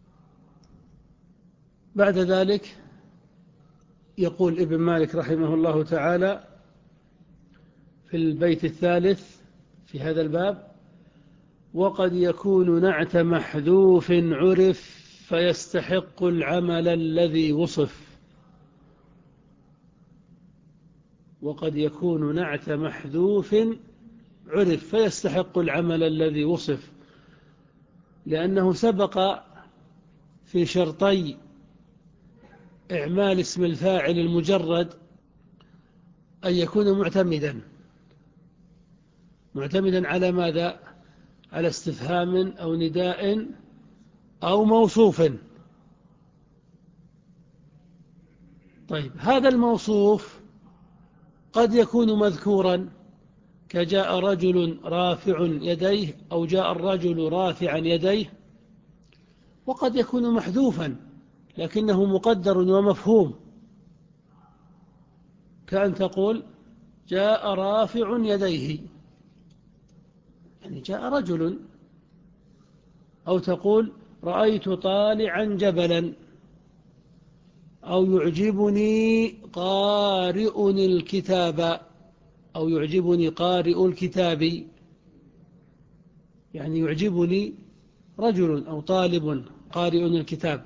بعد ذلك يقول ابن مالك رحمه الله تعالى في البيت الثالث في هذا الباب: وقد يكون نعت محذوف عرف فيستحق العمل الذي وصف. وقد يكون نعت محذوف عرف فيستحق العمل الذي وصف، لأنه سبق في شرطي إعمال اسم الفاعل المجرد أن يكون معتمدا معتمدا على ماذا؟ على استفهام أو نداء أو موصوف. طيب، هذا الموصوف قد يكون مذكورا كجاء رجل رافع يديه أو جاء الرجل رافعا يديه، وقد يكون محذوفا لكنه مقدر ومفهوم، كأن تقول جاء رافع يديه، يعني جاء رجل، أو تقول رأيت طالعا جبلا، أو يعجبني قارئ الكتاب، أو يعجبني قارئ الكتاب، يعني يعجبني رجل أو طالب قارئ الكتاب.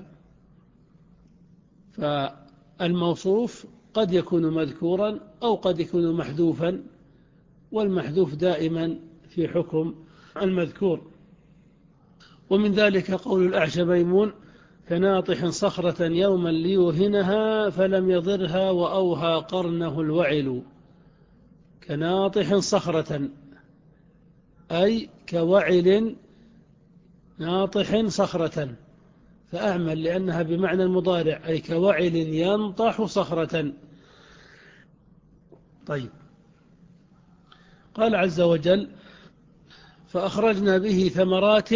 فالموصوف قد يكون مذكورا أو قد يكون محذوفا، والمحذوف دائما في حكم المذكور. ومن ذلك قول الأعشى ميمون: كناطح صخرة يوما ليوهنها فلم يضرها وأوهى قرنه الوعل. كناطح صخرة أي كوعل ناطح صخرة، فأعمل لأنها بمعنى المضارع، أي كوعل ينطح صخرة. طيب، قال عز وجل: فأخرجنا به ثمرات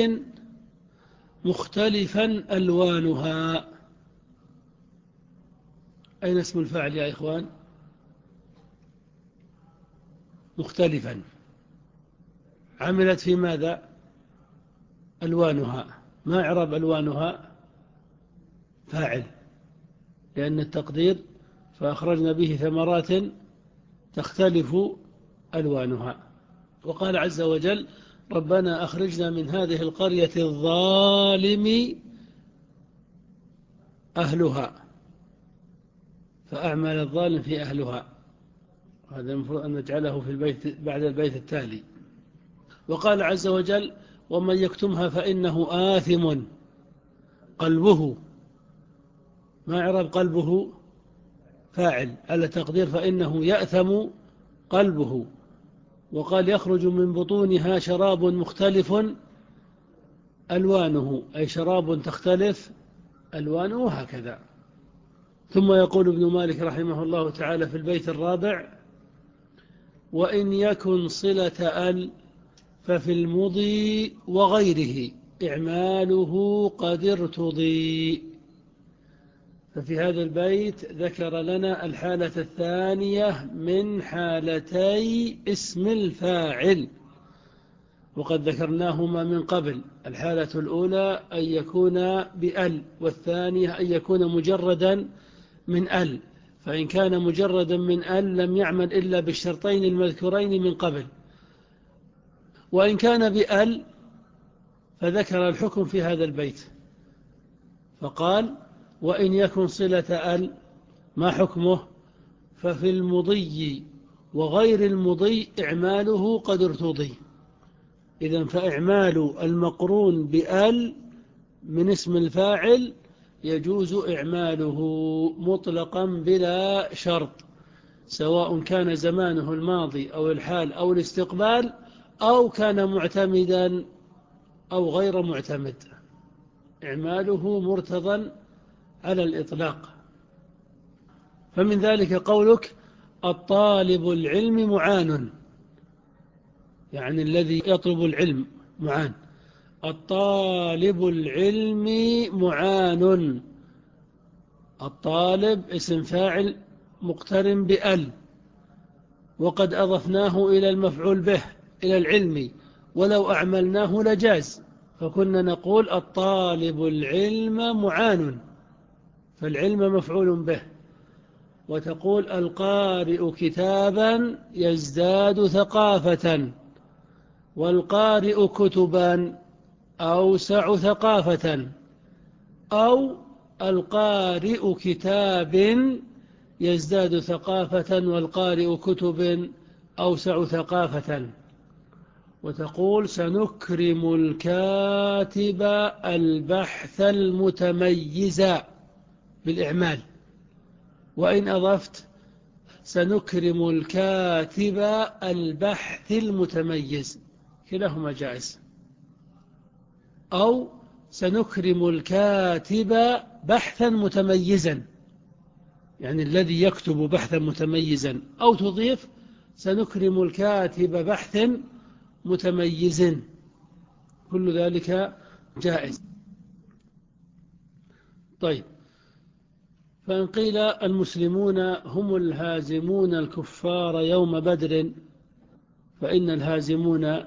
مختلفا ألوانها. أين اسم الفاعل يا إخوان؟ مختلفا، عملت في ماذا؟ ألوانها. ما إعراب ألوانها؟ فاعل، لأن التقدير فأخرجنا به ثمرات تختلف ألوانها. وقال عز وجل: ربنا أخرجنا من هذه القرية الظالم أهلها، فأعمل الظالم في أهلها. هذا المفروض أن نجعله في البيت بعد البيت التالي. وقال عز وجل: ومن يكتمها فإنه آثم قلبه. ما إعراب قلبه؟ فاعل، على تقدير فإنه يأثم قلبه. وقال: يخرج من بطونها شراب مختلف ألوانه، أي شراب تختلف ألوانه، هكذا. ثم يقول ابن مالك رحمه الله تعالى في البيت الرابع: وإن يكن صلة أل ففي المضي وغيره إعماله قد ارتضي. ففي هذا البيت ذكر لنا الحالة الثانية من حالتي اسم الفاعل، وقد ذكرناهما من قبل. الحالة الأولى أن يكون بأل، والثانية أن يكون مجردا من أل، فإن كان مجردا من أل لم يعمل إلا بالشرطين المذكورين من قبل. وإن كان بأل فذكر الحكم في هذا البيت، فقال: وإن يكن صلة أل ما حكمه؟ ففي المضي وغير المضي إعماله قد ارتضي. إذن فإعمال المقرون بأل من اسم الفاعل يجوز إعماله مطلقا بلا شرط، سواء كان زمانه الماضي أو الحال أو الاستقبال، أو كان معتمدا أو غير معتمد، إعماله مرتضى على الإطلاق. فمن ذلك قولك الطالب العلم معان، يعني الذي يطلب العلم معان. الطالب العلم معان، الطالب اسم فاعل مقترن بأل، وقد أضفناه إلى المفعول به إلى العلم، ولو أعملناه لجاز، فكنا نقول الطالب العلم معان، فالعلم مفعول به. وتقول القارئ كتابا يزداد ثقافة، والقارئ كتبا أوسع ثقافة، أو القارئ كتاب يزداد ثقافة والقارئ كتب أوسع ثقافة. وتقول سنكرم الكاتب البحث المتميز بالإعمال، وإن أضفت سنكرم الكاتب البحث المتميز كلاهما جائز، أو سنكرم الكاتب بحثا متميزا، يعني الذي يكتب بحثا متميزا، أو تضيف سنكرم الكاتب بحث متميز، كل ذلك جائز. طيب، فإن قيل المسلمون هم الهازمون الكفار يوم بدر، فإن الهازمون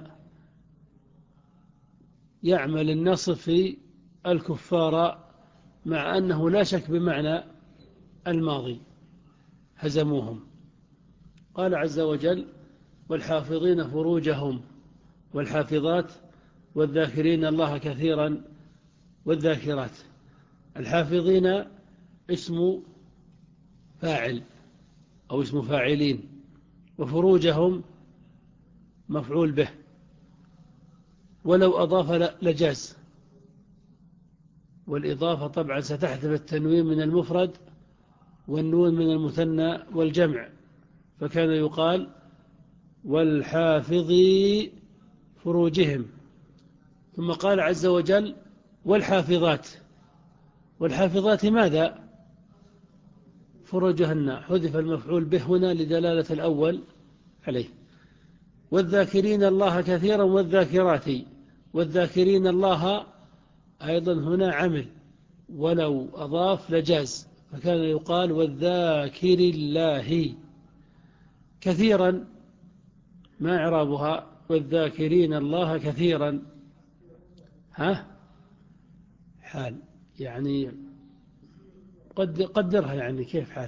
يعمل النصر في الكفار، مع أنه لا شك بمعنى الماضي هزموهم. قال عز وجل والحافظين فروجهم والحافظات والذاكرين الله كثيرا والذاكرات. الحافظين اسم فاعل أو اسم فاعلين، وفروجهم مفعول به، ولو أضاف لجاز، والإضافة طبعا ستحذف التنوين من المفرد والنون من المثنى والجمع، فكان يقال والحافظي فروجهم. ثم قال عز وجل والحافظات، والحافظات ماذا؟ فروجهن، حذف المفعول به هنا لدلالة الأول عليه. والذاكرين الله كثيرا والذاكرات، والذاكرين الله أيضا هنا عمل، ولو أضاف لجاز، فكان يقال والذاكر الله. كثيرا ما إعرابها؟ والذاكرين الله كثيرا ها حال، يعني قد قدرها، يعني كيف حال؟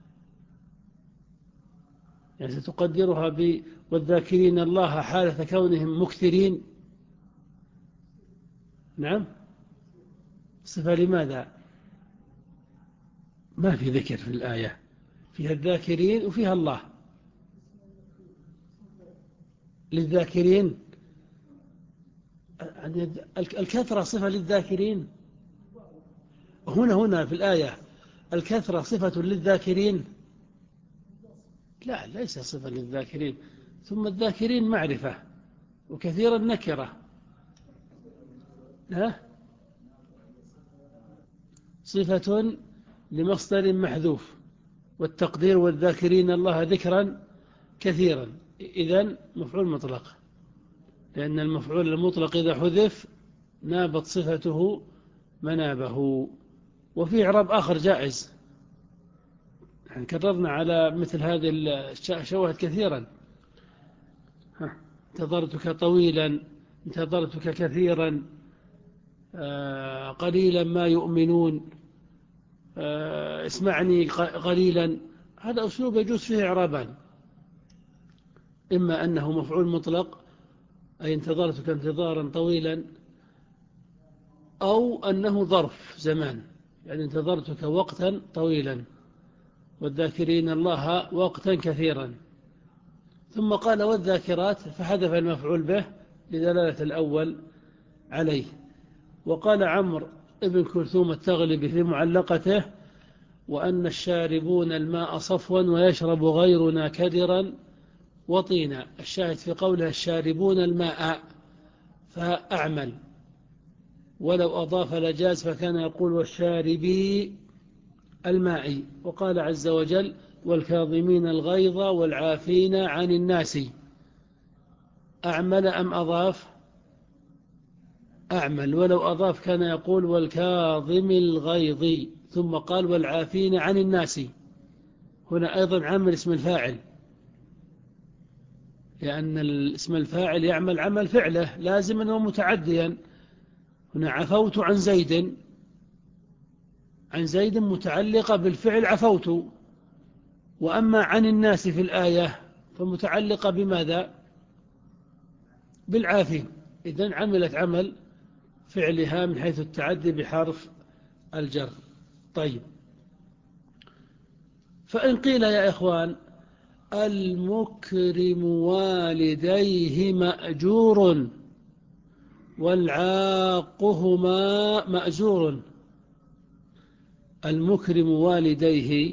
يعني ستقدرها ب والذاكرين الله حالة كونهم مكثرين. نعم، صفة لماذا؟ ما في ذكر في الآية، فيها الذاكرين وفيها الله. للذاكرين الكثرة صفة للذاكرين، هنا هنا في الآية الكثرة صفة للذاكرين؟ لا، ليس صفة للذاكرين. ثم الذاكرين معرفة، وكثيرا نكرة. ها؟ صفة لمصدر محذوف، والتقدير والذاكرين الله ذكرا كثيرا، إذن مفعول مطلق، لأن المفعول المطلق إذا حذف نابت صفته منابه. وفي إعراب آخر جائز، يعني كررنا على مثل هذه الشواهد كثيرا. انتظرتك طويلا، انتظرتك كثيرا، آه قليلا ما يؤمنون، آه اسمعني قليلا. هذا أسلوب يجوز فيه إعرابان، إما أنه مفعول مطلق أي انتظرتك انتظارا طويلا، أو أنه ظرف زمان، يعني انتظرتك وقتا طويلا، والذاكرين الله وقتا كثيرا. ثم قال والذاكرات فحذف المفعول به لدلالة الأول عليه. وقال عمرو ابن كلثوم التغلبي في معلقته: وأن الشاربون الماء صفوا ويشرب غيرنا كدرا وطينا. الشاهد في قوله الشاربون الماء فأعمل، ولو أضاف لجاز فكان يقول والشاربي الماء. وقال عز وجل والكاظمين الغيظ والعافين عن الناس. أعمل أم أضاف؟ أعمل، ولو أضاف كان يقول والكاظم الغيظ، ثم قال والعافين عن الناس. هنا أيضا عمل اسم الفاعل، لأن اسم الفاعل يعمل عمل فعله لازما ومتعديا. هنا عفوت عن زيد، عن زيد متعلقة بالفعل عفوت، وأما عن الناس في الآية فمتعلقة بماذا؟ بالعافين. إذن عملت عمل فعلها من حيث التعدي بحرف الجر. طيب، فإن قيل يا إخوان المكرم والديه مأجور والعاقهما مأجور. المكرم والديه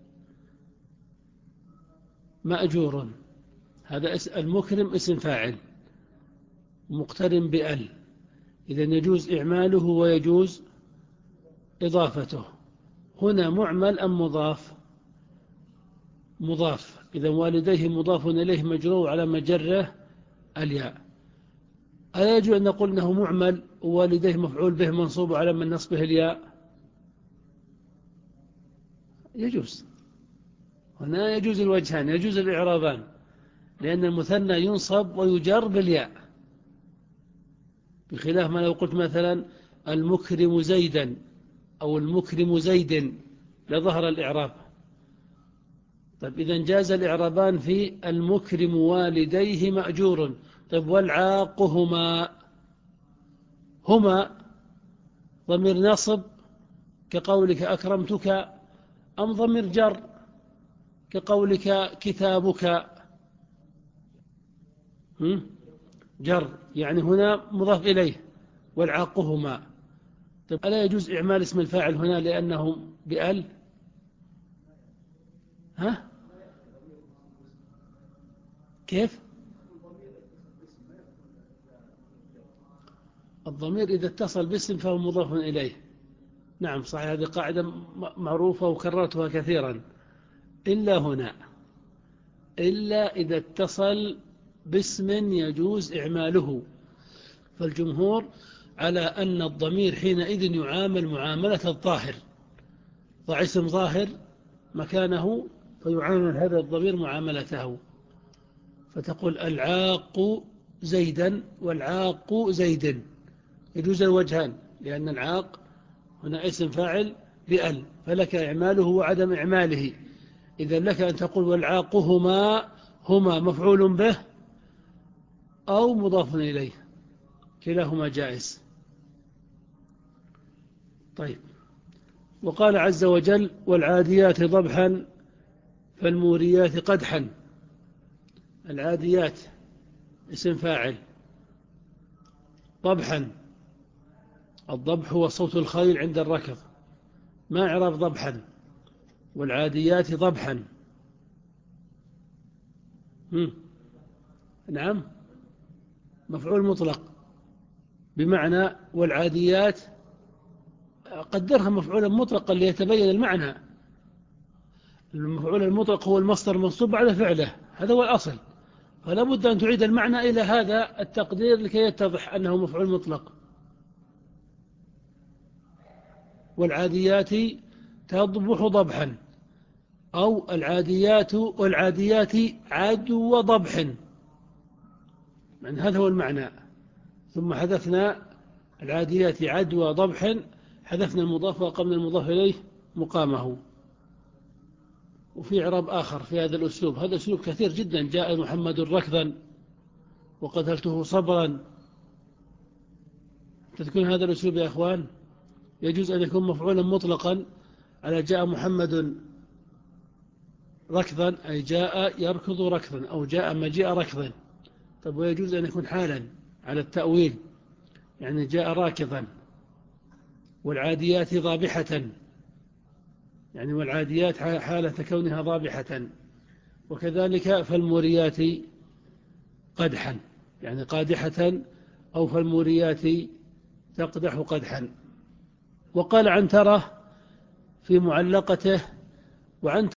مأجور، هذا المكرم اسم فاعل مقترن بأل، إذن يجوز إعماله ويجوز إضافته. هنا معمل أم مضاف؟ مضاف، إذن والديه مضاف إليه مجرور على مجره الياء. ألا يجوز أن نقول أنه معمل ووالديه مفعول به منصوب على من نصبه الياء؟ يجوز. هنا يجوز الوجهان، يجوز الإعرابان، لأن المثنى ينصب ويجر بالياء، بخلاف ما لو قلت مثلا المكرم زيدا أو المكرم زيد لظهر الإعراب. طيب، إذن جاز الإعرابان في المكرم والديه مأجور. طيب، والعاقهما، هما ضمير نصب كقولك أكرمتك، أم ضمير جر كقولك كتابك؟ جر، يعني هنا مضاف إليه والعاقهما. طيب، ألا يجوز إعمال اسم الفاعل هنا لأنه بأل؟ ها؟ كيف؟ الضمير إذا اتصل باسم فهو مضاف إليه. نعم صحيح، هذه قاعدة معروفة وكررتها كثيرا. إلا هنا، إلا إذا اتصل باسم يجوز إعماله، فالجمهور على أن الضمير حينئذ يعامل معاملة الظاهر، ضع اسم ظاهر مكانه فيعامل هذا الضمير معاملته، فتقول العاق زيدا والعاق زيد، يجوز الوجهان، لأن العاق هنا اسم فاعل بأل، فلك إعماله وعدم إعماله. إذا لك أن تقول والعاقهما، هما مفعول به أو مضاف إليه، كلاهما جائز. طيب، وقال عز وجل والعاديات ضبحا فالموريات قدحا. العاديات اسم فاعل، ضبحا، الضبح هو صوت الخيل عند الركض. ما إعراب ضبحا؟ والعاديات ضبحا. هم. نعم، مفعول مطلق، بمعنى والعاديات قدرها مفعولا مطلقا ليتبين المعنى. المفعول المطلق هو المصدر المنصوب بعد فعله، هذا هو الأصل، فلا بد أن تعيد المعنى إلى هذا التقدير لكي يتضح أنه مفعول مطلق. والعاديات تضبح ضبحا، أو العاديات والعاديات عدو ضبح، يعني هذا هو المعنى. ثم حذفنا العاديات عدو ضبح، حذفنا المضاف وقمنا المضاف إليه مقامه. وفي إعراب آخر في هذا الأسلوب، هذا أسلوب كثير جدا، جاء محمد ركضا وقتلته صبرا. تذكرون هذا الأسلوب يا أخوان؟ يجوز أن يكون مفعولا مطلقا على جاء محمد ركضا أي جاء يركض ركضا، أو جاء مجيء ركضا. طب ويجوز أن يكون حالا على التأويل، يعني جاء راكضا. والعاديات ضابحة، يعني والعاديات حالة كونها ضابحة. وكذلك فالموريات قدحا، يعني قادحة، أو فالموريات تقدح قدحا. وقال عنترة في معلقته: وعنترة